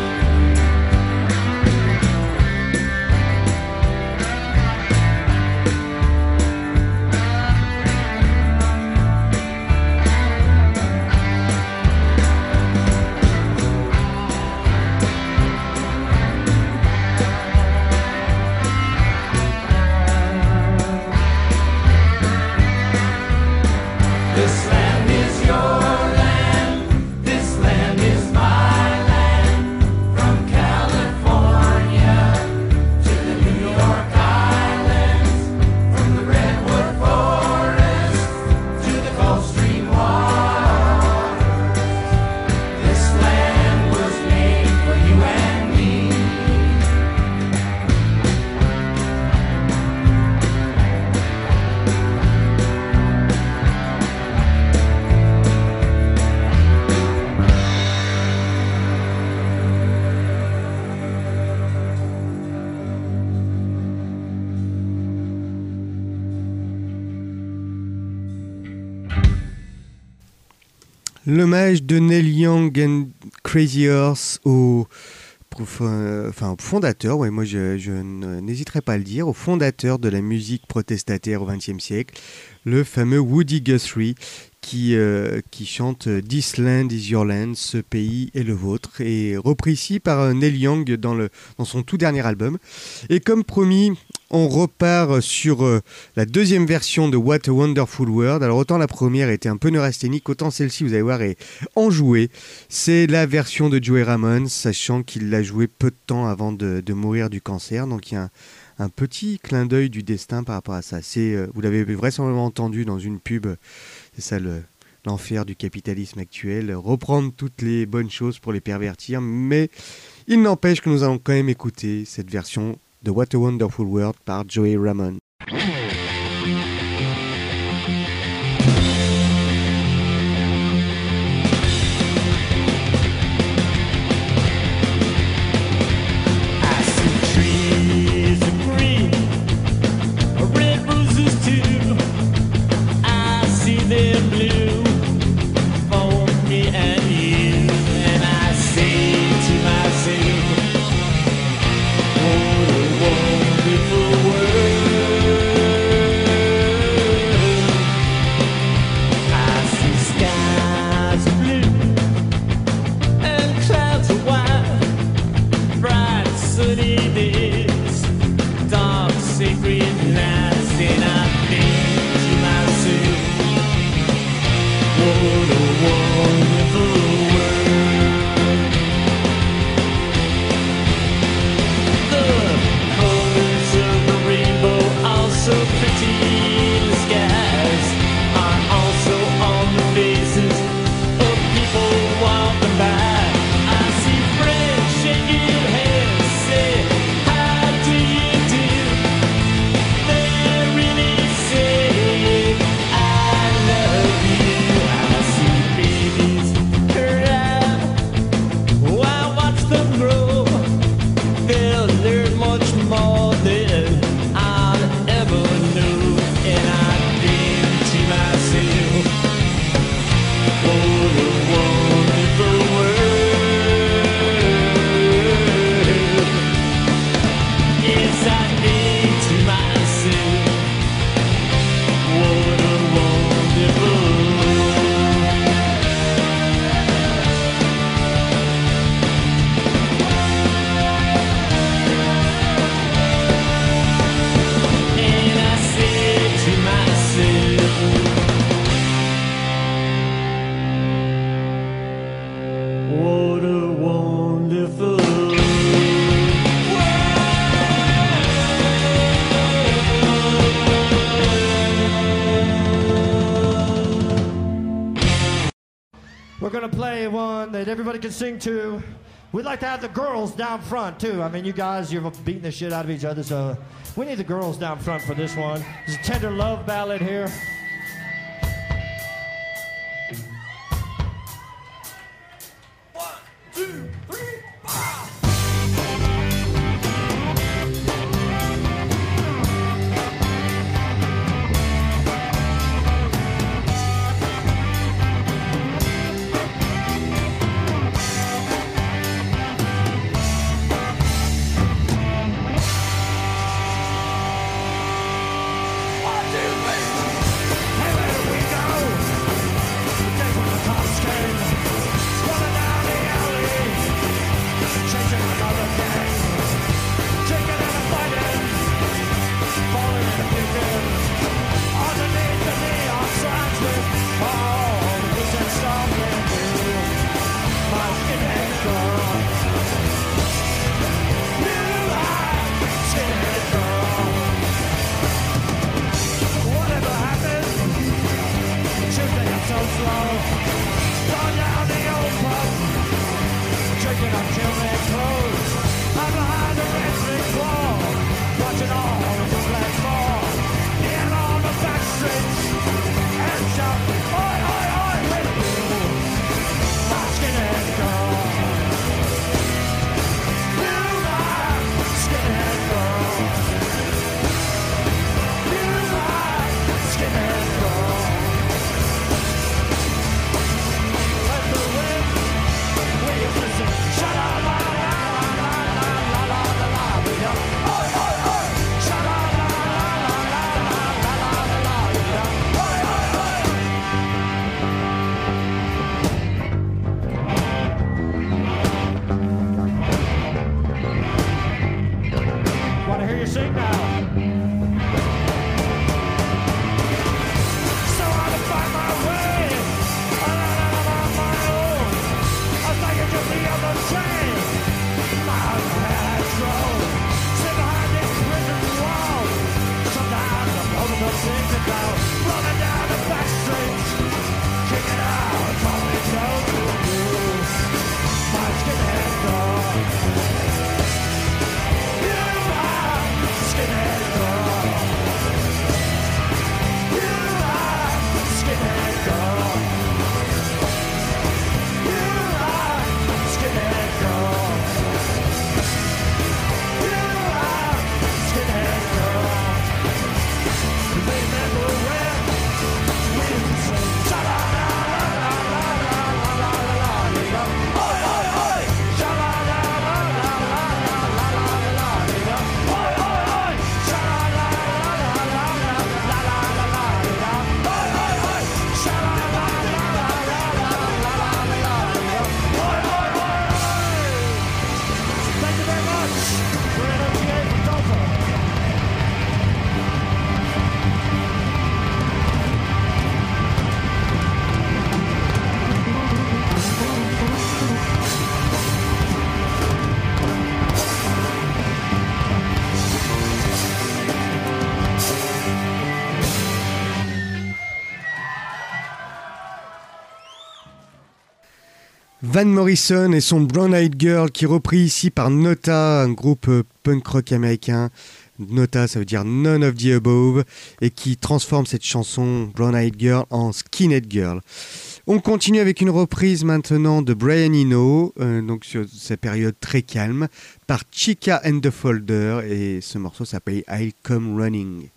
This land is your land, this land is my land. From California to the New York Islands, from the Redwood Forest to the Gulf Stream waters. This land was made for you and me. L'hommage de Neil Young and Crazy Horse au, prof- euh, enfin, au fondateur, ouais, moi je, je n'hésiterai pas à le dire, au fondateur de la musique protestataire au vingtième siècle, le fameux Woody Guthrie, qui, euh, qui chante « This land is your land », ce pays est le vôtre, et repris ici par Neil Young dans, le, dans son tout dernier album. Et comme promis, on repart sur euh, la deuxième version de What a Wonderful World. Alors autant la première était un peu neurasthénique, autant celle-ci, vous allez voir, est enjouée. C'est la version de Joey Ramone, sachant qu'il l'a jouée peu de temps avant de, de mourir du cancer. Donc il y a un, un petit clin d'œil du destin par rapport à ça. C'est, euh, vous l'avez vraisemblablement entendu dans une pub, c'est ça le, l'enfer du capitalisme actuel, reprendre toutes les bonnes choses pour les pervertir, mais il n'empêche que nous allons quand même écouter cette version de What a Wonderful World par Joey Ramone. We're going to play one that everybody can sing to. We'd like to have the girls down front, too. I mean, you guys, you're beating the shit out of each other, so we need the girls down front for this one. It's a tender love ballad here. One, two, three, four. One, two, three. Van Morrison et son Brown Eyed Girl qui est repris ici par Nota, un groupe punk rock américain. Nota, ça veut dire None of the Above, et qui transforme cette chanson Brown Eyed Girl en Skinhead Girl. On continue avec une reprise maintenant de Brian Eno, euh, donc sur cette période très calme, par Chica and the Folder, et ce morceau s'appelle I'll Come Running.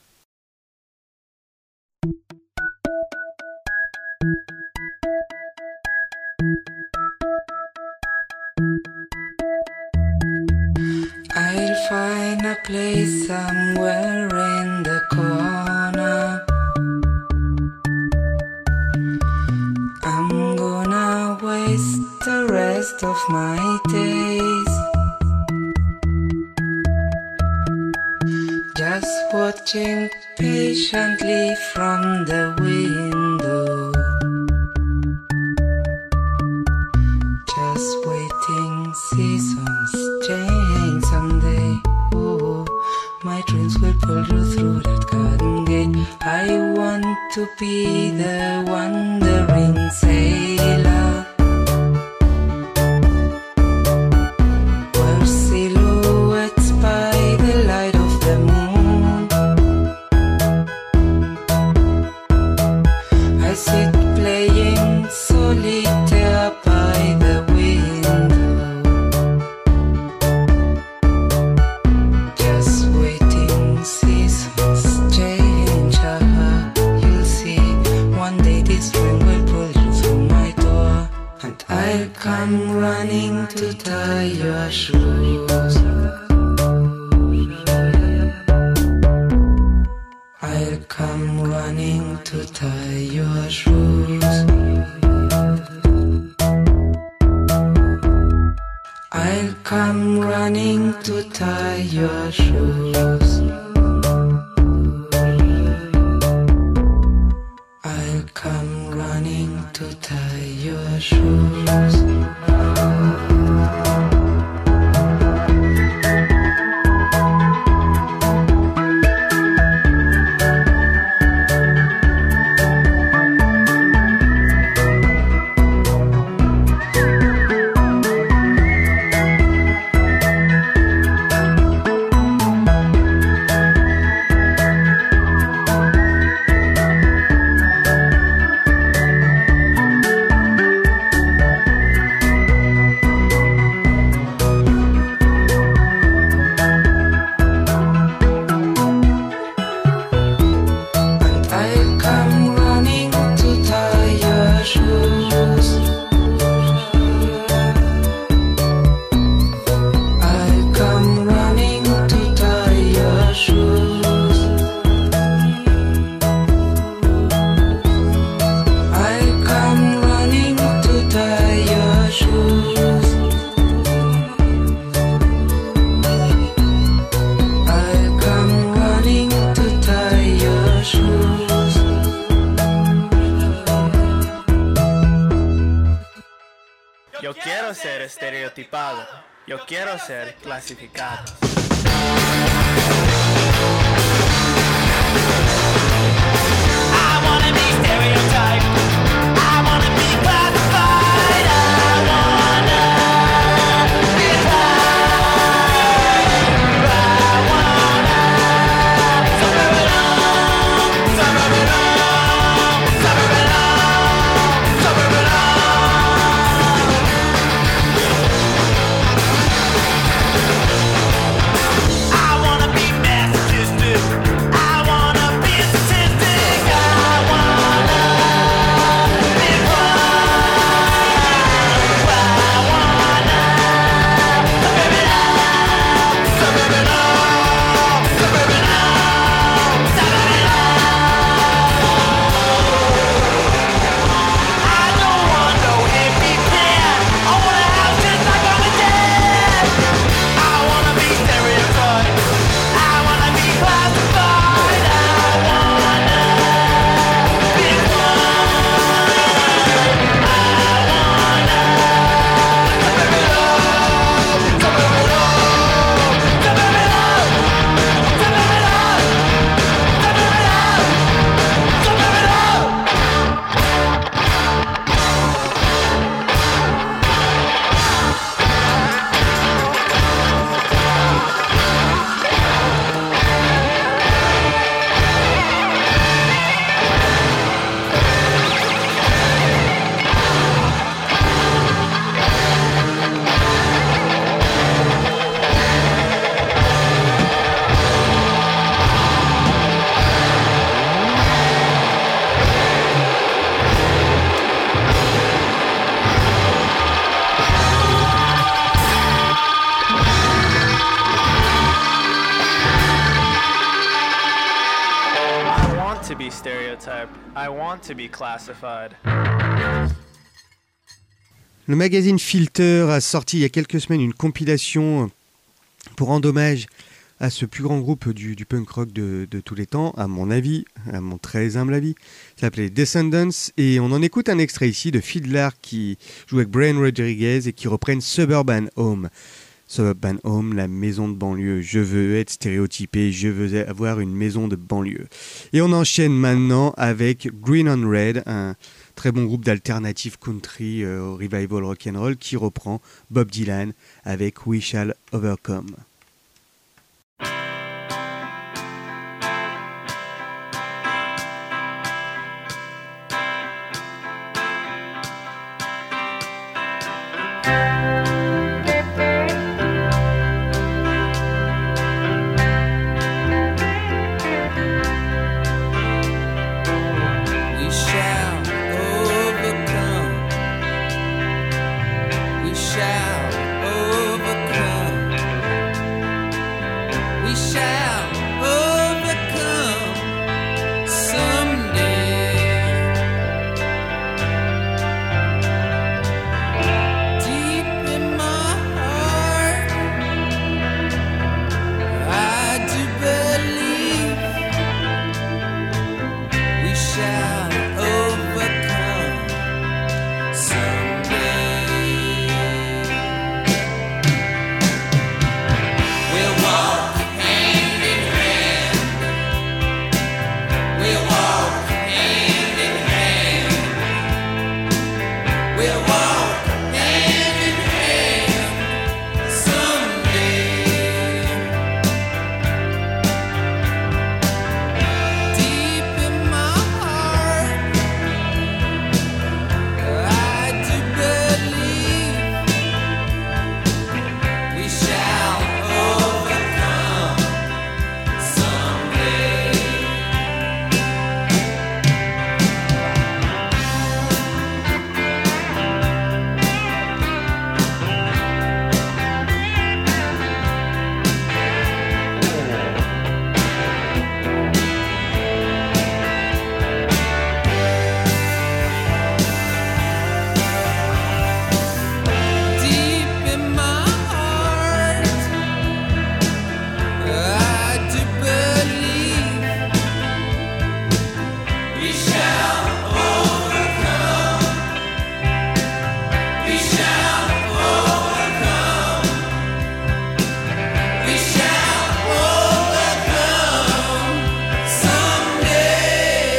I'll find a place somewhere in the corner. I'm gonna waste the rest of my days just watching patiently from the window, just waiting seasons change someday. Oh, my dreams will pull you through that garden gate. I want to be the wandering sailor, where silhouettes by the light of the moon I sit playing solitaire by the window, just waiting seasons change. Ah, you'll see, one day this rain will pull you through my door, and I'll come running to tie your shoes. I'll come running to tie your shoes. I'll come running to tie your shoes. I'll come running to tie your shoes. I'll come running to tie your shoes. I'll come running to tie your shoes. I'll come running to tie your shoes. I'll come running to tie your shoes. Yo quiero ser estereotipado, yo quiero ser clasificado. I wanna be stereotyped, I wanna be classified, I wanna be tied, I wanna suffer it all, suffer it all, suffer it all, suffer it all. stereotype. I want to be classified. Le magazine Filter a sorti il y a quelques semaines une compilation pour rendre hommage à ce plus grand groupe du, du punk rock de, de tous les temps, à mon avis, à mon très humble avis. Ça s'appelait Descendants, et on en écoute un extrait ici de Fiddler qui joue avec Brian Rodriguez et qui reprennent Suburban Home. Suburban Home, la maison de banlieue. Je veux être stéréotypé, je veux avoir une maison de banlieue. Et on enchaîne maintenant avec Green on Red, un très bon groupe d'alternative country euh, revival rock'n'roll qui reprend Bob Dylan avec We Shall Overcome. We shall overcome. We shall overcome. We shall overcome someday. Deep in my heart, I do believe we shall overcome someday. We'll walk hand in hand. We'll walk hand in hand. We'll walk hand in hand someday. Deep in my heart, I do believe we shall overcome someday. Deep in my heart, I do believe we shall overcome. We shall overcome. We shall overcome someday.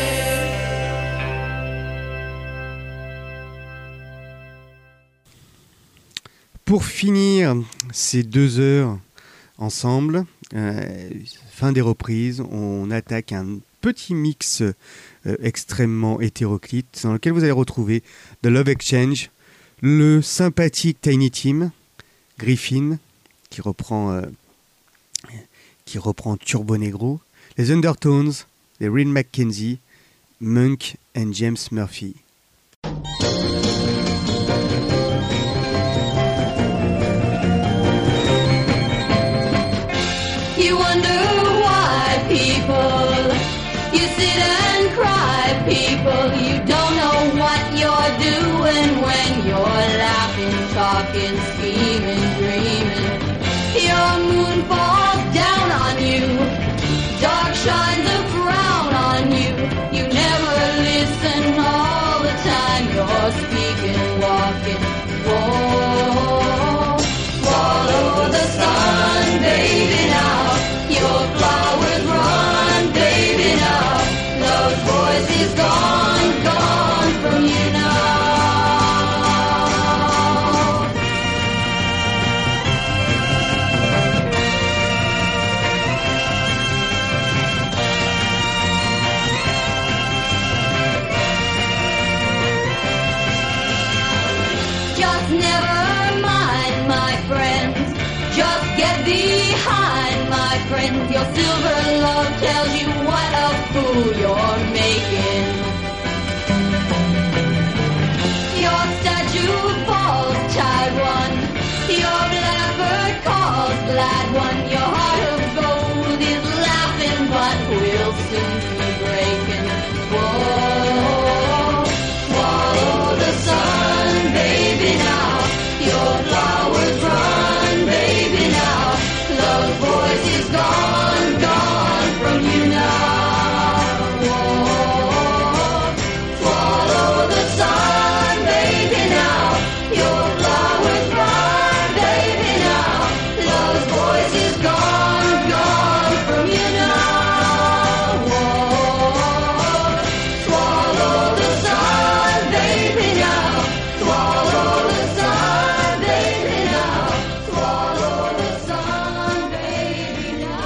Pour finir ces deux heures ensemble, euh, fin des reprises, on attaque un petit mix euh, extrêmement hétéroclite dans lequel vous allez retrouver The Love Exchange, le sympathique Tiny Tim, Griffin qui reprend, euh, qui reprend Turbo Negro, les Undertones, les Reed McKenzie, Monk et James Murphy. You wonder why, people. You sit and cry, people. You don't know what you're doing when you're laughing, talking, scheming, dreaming. Your moon falls down on you. Dark shines a frown on you. You never listen all the time. You're speaking, walking. Whoa. Follow the sun, baby, now. Your flowers run, baby, now. Those voices gone, gone from you now. Just never mind, my friends. Just get behind, my friends. Your silver love tells you what a fool you're making. Your statue falls, child one. Your blackbird calls, glad one. Your heart of gold is laughing, but will soon be breaking. your flowers run, baby, now. Love's voice is gone, gone from you now. Whoa, swallow the sun, baby, now. Your flowers run, baby, now. Love's voice is gone, gone from you now. Whoa, swallow the sun, baby, now. Swallow the sun, baby, now. Swallow the sun, baby,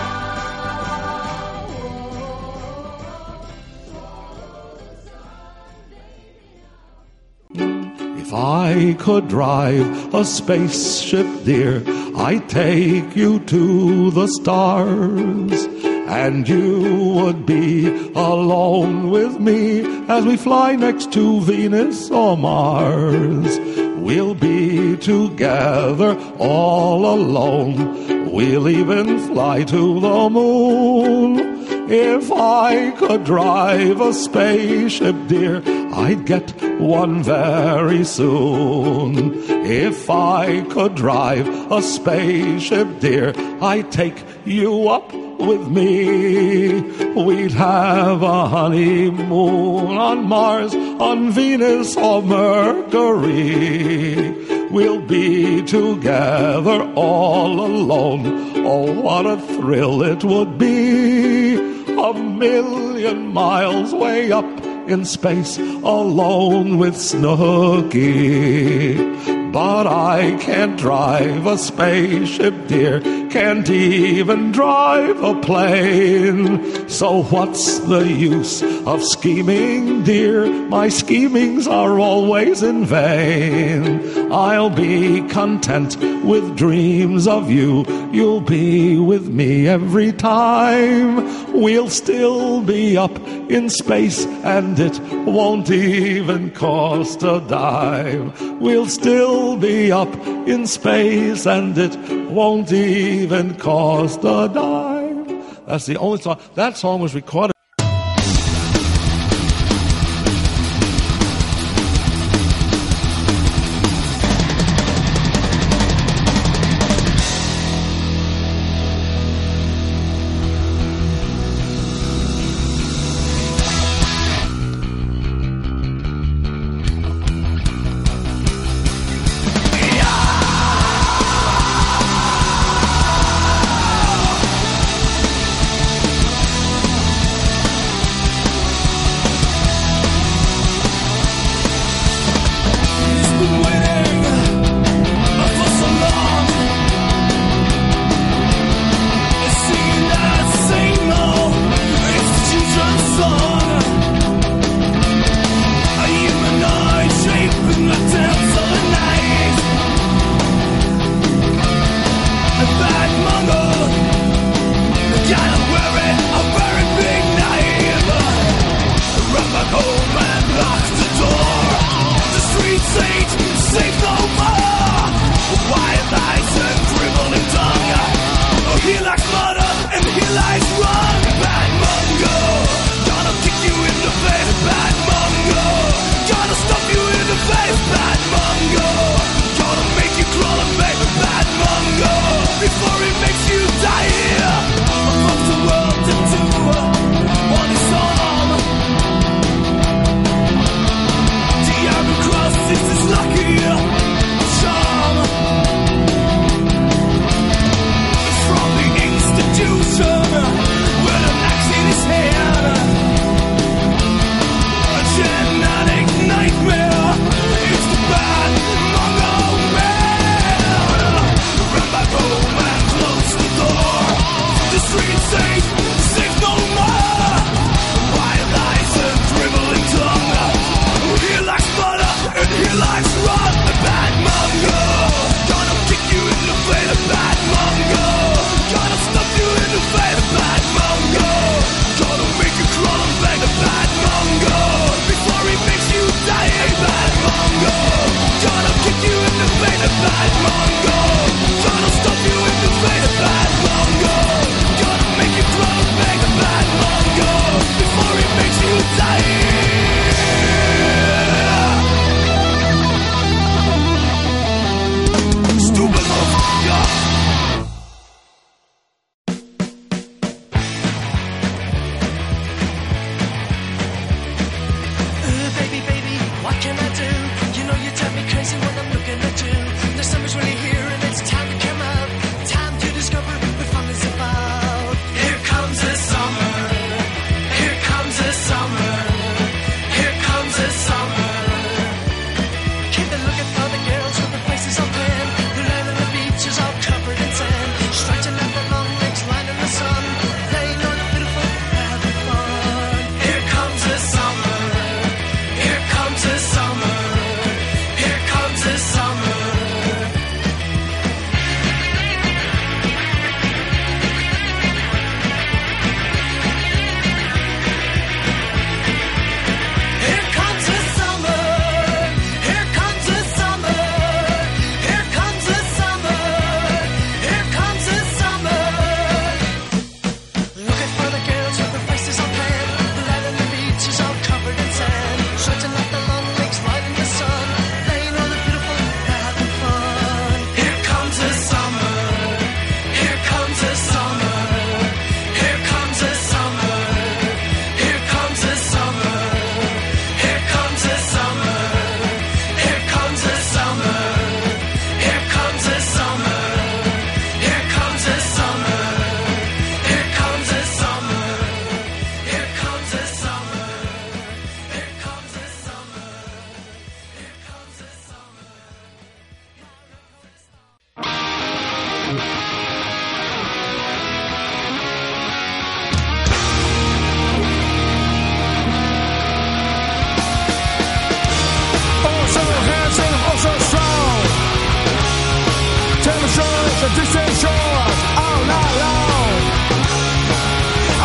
If I could drive a spaceship, dear, I'd take you to the stars. And you would be alone with me as we fly next to Venus or Mars. We'll be together all alone. We'll even fly to the moon. If I could drive a spaceship, dear, I'd get one very soon. If I could drive a spaceship, dear, I'd take you up with me. We'd have a honeymoon on Mars, on Venus or Mercury. We'll be together all alone. Oh, what a thrill it would be. A million miles way up in space, alone with Snooky. But I can't drive a spaceship, dear, can't even drive a plane. So what's the use of scheming, dear? My schemings are always in vain. I'll be content with dreams of you. You'll be with me every time. We'll still be up in space and it won't even cost a dime. We'll still be up in space and it won't even cost a dime. That's the only song. That song was recorded.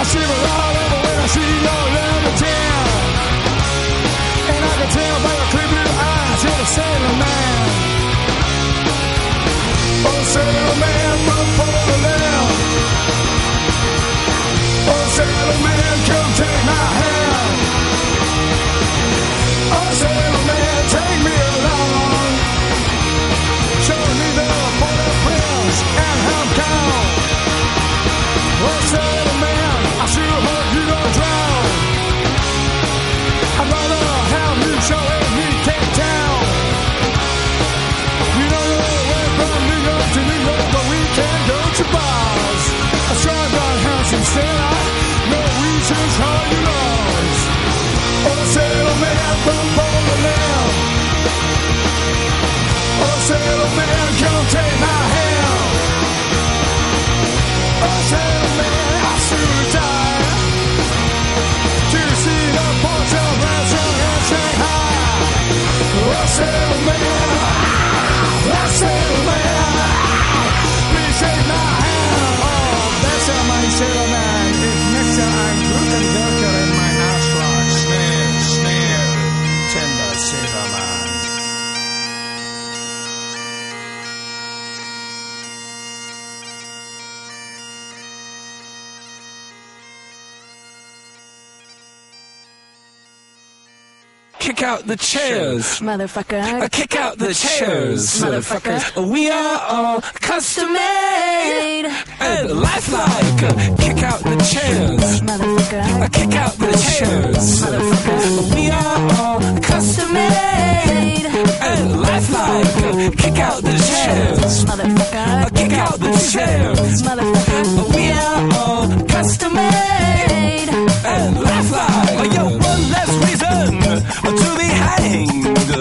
see me all over when I see your little tail. And I can tell by your creepy eyes you're the sailor man. Oh, sailor man from Portland. Oh, sailor man, come take my hand. Oh, sailor man, take me along. Show me the port of prince and Hong Kong. Oh, sailor man, I sure hope you don't drown. I'd rather have you show me Cape Town. You know you're away from New York to New York, but we can't go to bars. A strong gun handsome sailor, no reasons how you lost. Oh, sailor man from Portland. Oh, sailor man, come take my hand. Oh, sailor man, I soon die to see the ports of Ransom and Shanghai. Oh, sailor man, oh, sailor man, please take my hand. Oh, that's how my sailor man. If next time I'm looking darker in my asshole, snare, snare, tender sailor man. Kick out the chairs, motherfucker. Uh, kick out the chairs, motherfucker. We are all custom made and lifelike. Uh, kick out the chairs, motherfucker. Uh, kick out the chairs, motherfucker. We are all custom made and lifelike. Uh, kick out the chairs, motherfucker. Uh, kick out the chairs, motherfucker. We are all custom made and lifelike. Uh, yo, one less reason to be hanged.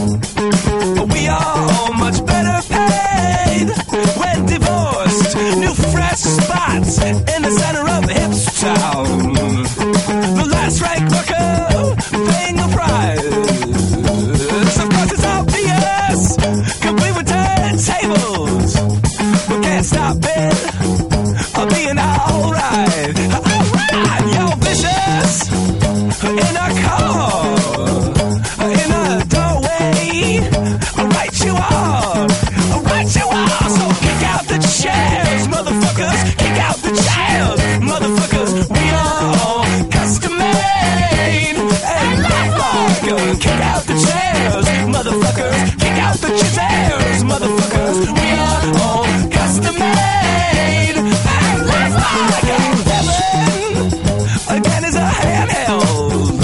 We are all much better paid when divorced. New fresh spots in the center of Hipstown. The last rank worker paying the price. Of course it's obvious, complete with turntables. We can't stop it, I'm being alright. Alright, yo, vicious in our car. In a doorway, right you are, right you are. So kick out the chairs, motherfuckers. Kick out the chairs, motherfuckers. We are all custom made and lifelike. Kick out the chairs, motherfuckers. Kick out the chairs, motherfuckers. We are all custom made and lifelike. Heaven again is a handheld.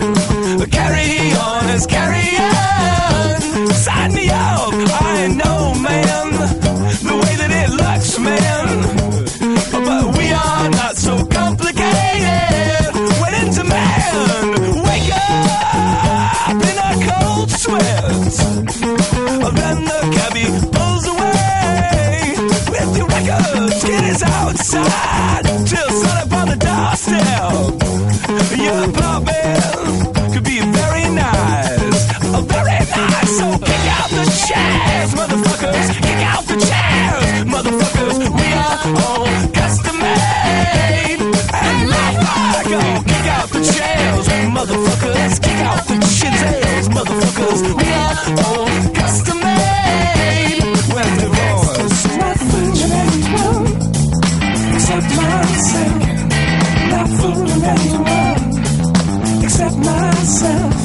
Carry on as carry on. Sign me up. I know, man, the way that it looks, man. But we are not so complicated. When in demand, wake up in a cold sweat. Then the cabbie pulls away with your records. Get us outside till sun up on the doorstep. Your apartment could be very nice, oh, very nice. So kick out the chairs, motherfuckers. Kick out the chairs, motherfuckers. We are all custom made and lifelike. Oh, kick out the chairs, motherfuckers. Kick out the chairs, motherfuckers. We are all custom made. When divorced, not fooling anyone except myself. Not fooling anyone except myself.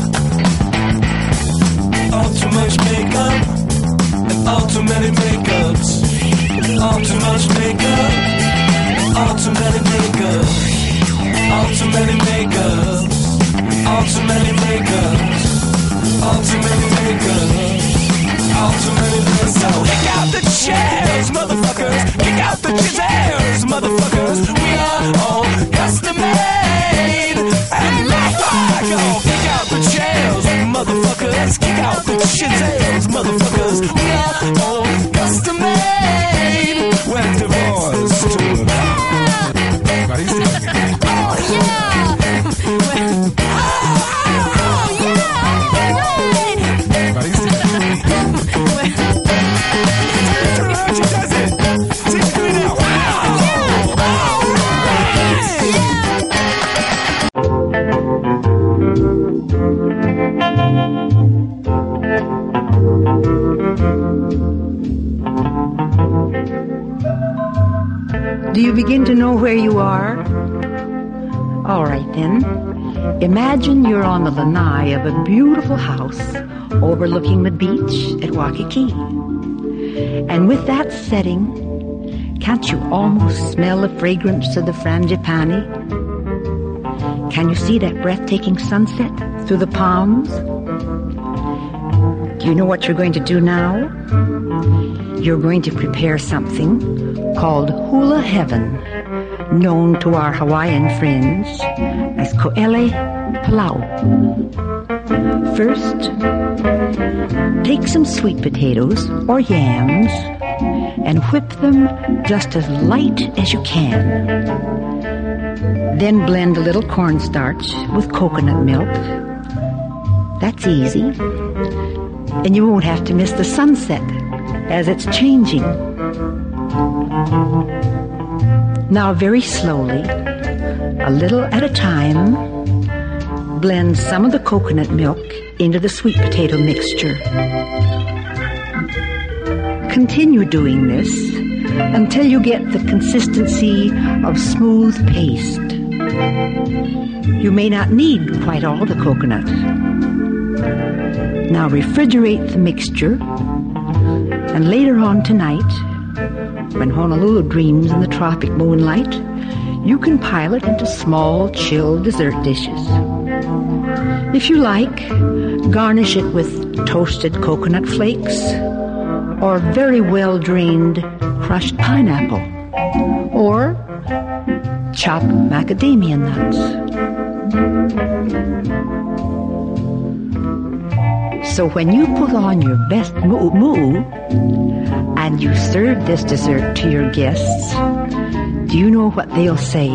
All too much makeup and all too many makeups. All too much makeup, all too many makeups. All too many makeups, all too many makeups. All too many makeups, all too many makeups. So kick out the chairs, motherfuckers. Kick out the chairs, motherfuckers. We are all custom made and lifelike. Oh, kick out the chairs, motherfuckers. Kick out the chairs, motherfuckers. We are all custom made when divorced. Oh yeah. Oh yeah. She does it. She's doing it. Wow. All right. Yeah. you begin to know where you are? All right then. Imagine you're on the lanai of a beautiful house overlooking the beach at Waikiki. And with that setting, can't you almost smell the fragrance of the frangipani? Can you see that breathtaking sunset through the palms? Do you know what you're going to do now? You're going to prepare something called hula heaven, known to our Hawaiian friends as ko'ele palau. First, take some sweet potatoes or yams and whip them just as light as you can. Then blend a little cornstarch with coconut milk. That's easy. And you won't have to miss the sunset as it's changing. Now very slowly, a little at a time, blend some of the coconut milk into the sweet potato mixture. Continue doing this until you get the consistency of smooth paste. You may not need quite all the coconut. Now refrigerate the mixture, and later on tonight, when Honolulu dreams in the tropic moonlight, you can pile it into small, chilled dessert dishes. If you like, garnish it with toasted coconut flakes or very well-drained crushed pineapple or chopped macadamia nuts. So when you put on your best mu'u and you serve this dessert to your guests, do you know what they'll say?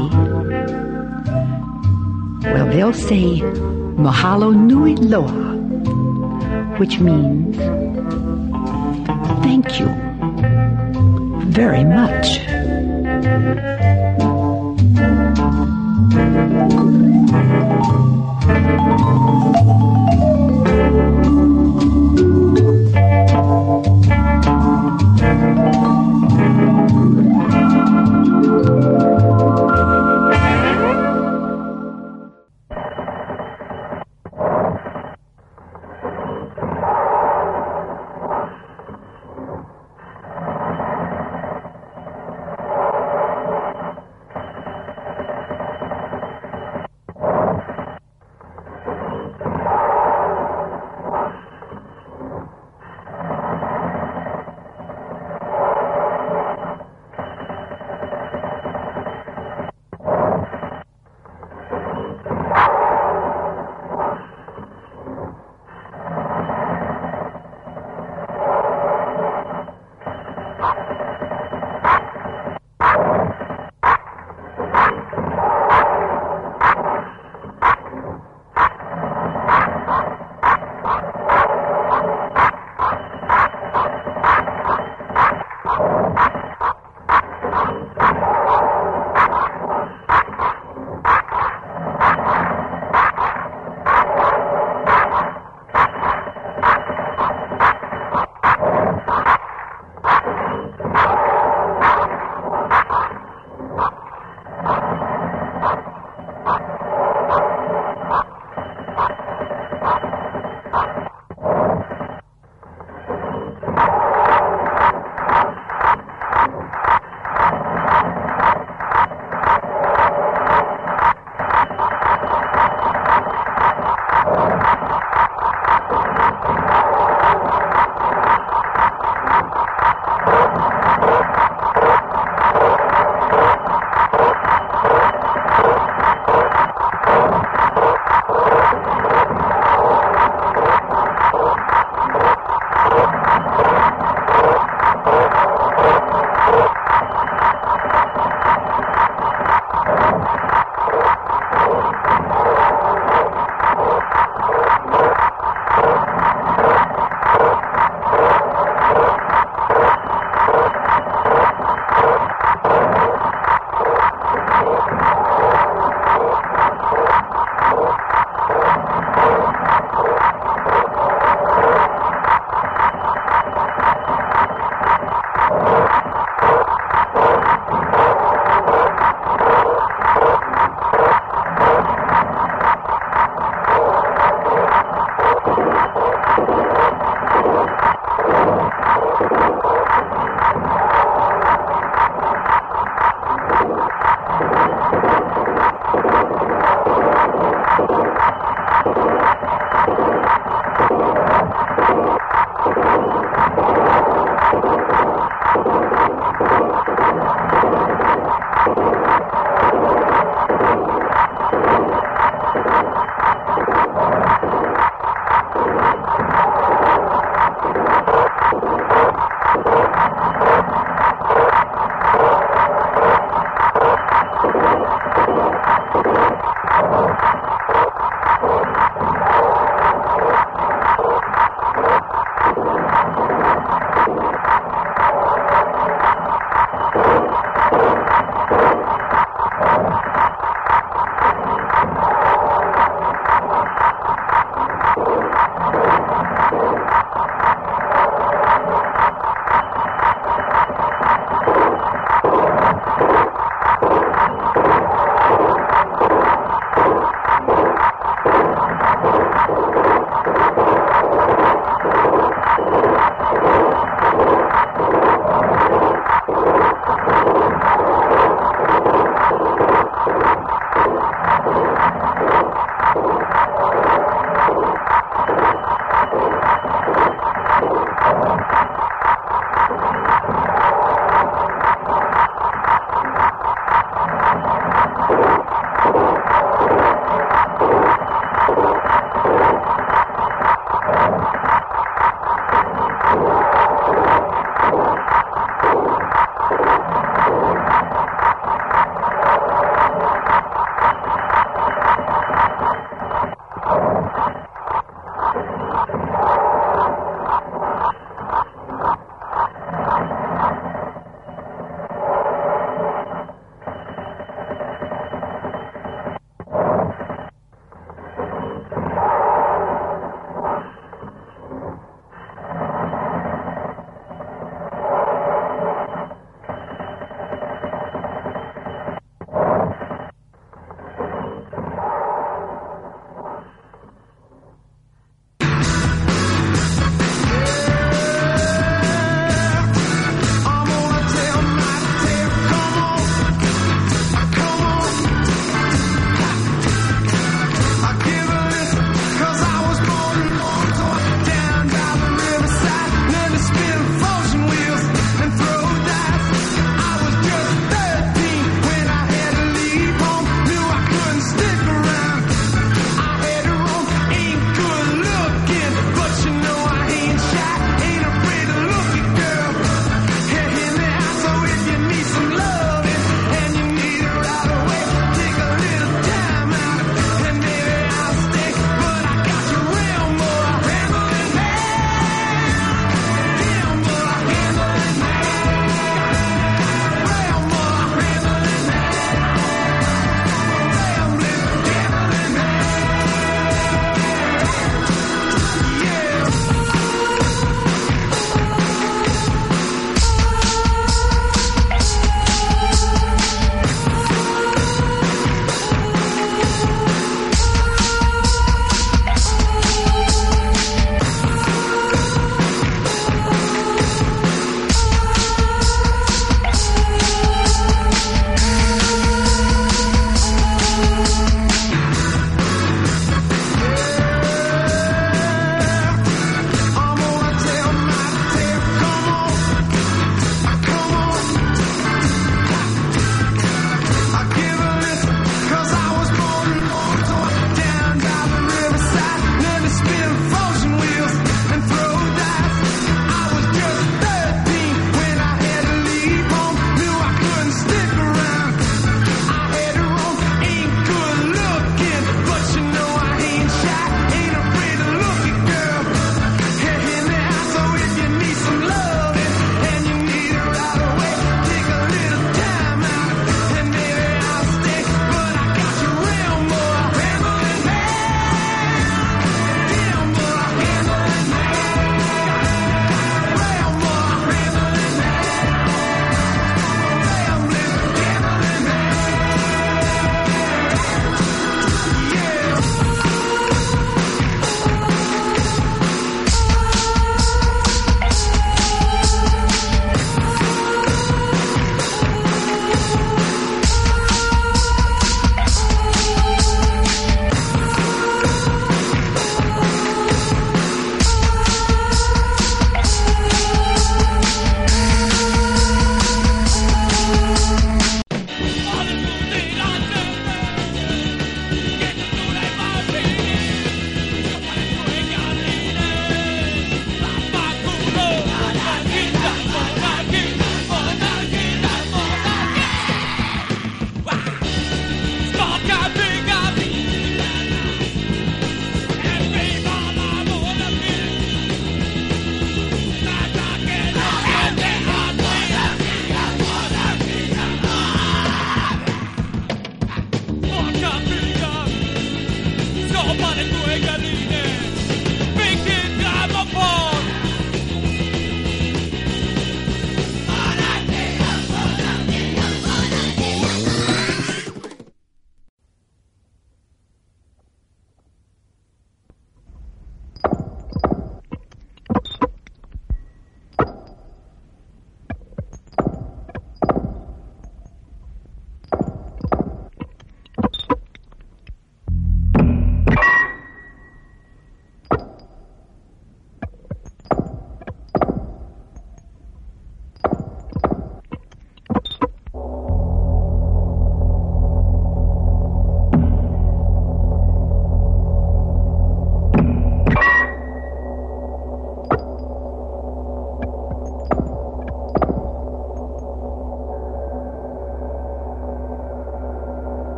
Well, they'll say, mahalo nui loa, which means, thank you very much.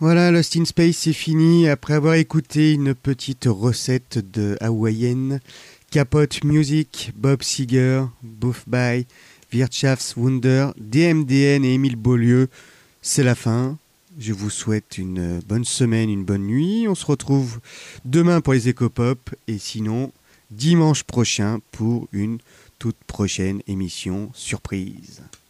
Voilà, Lost in Space, c'est fini. Après avoir écouté une petite recette de hawaïenne, Capote Music, Bob Seger, Buff By, Wirtschaftswunder, D M D N et Émile Beaulieu, c'est la fin. Je vous souhaite une bonne semaine, une bonne nuit. On se retrouve demain pour les éco-pop et sinon dimanche prochain pour une toute prochaine émission surprise.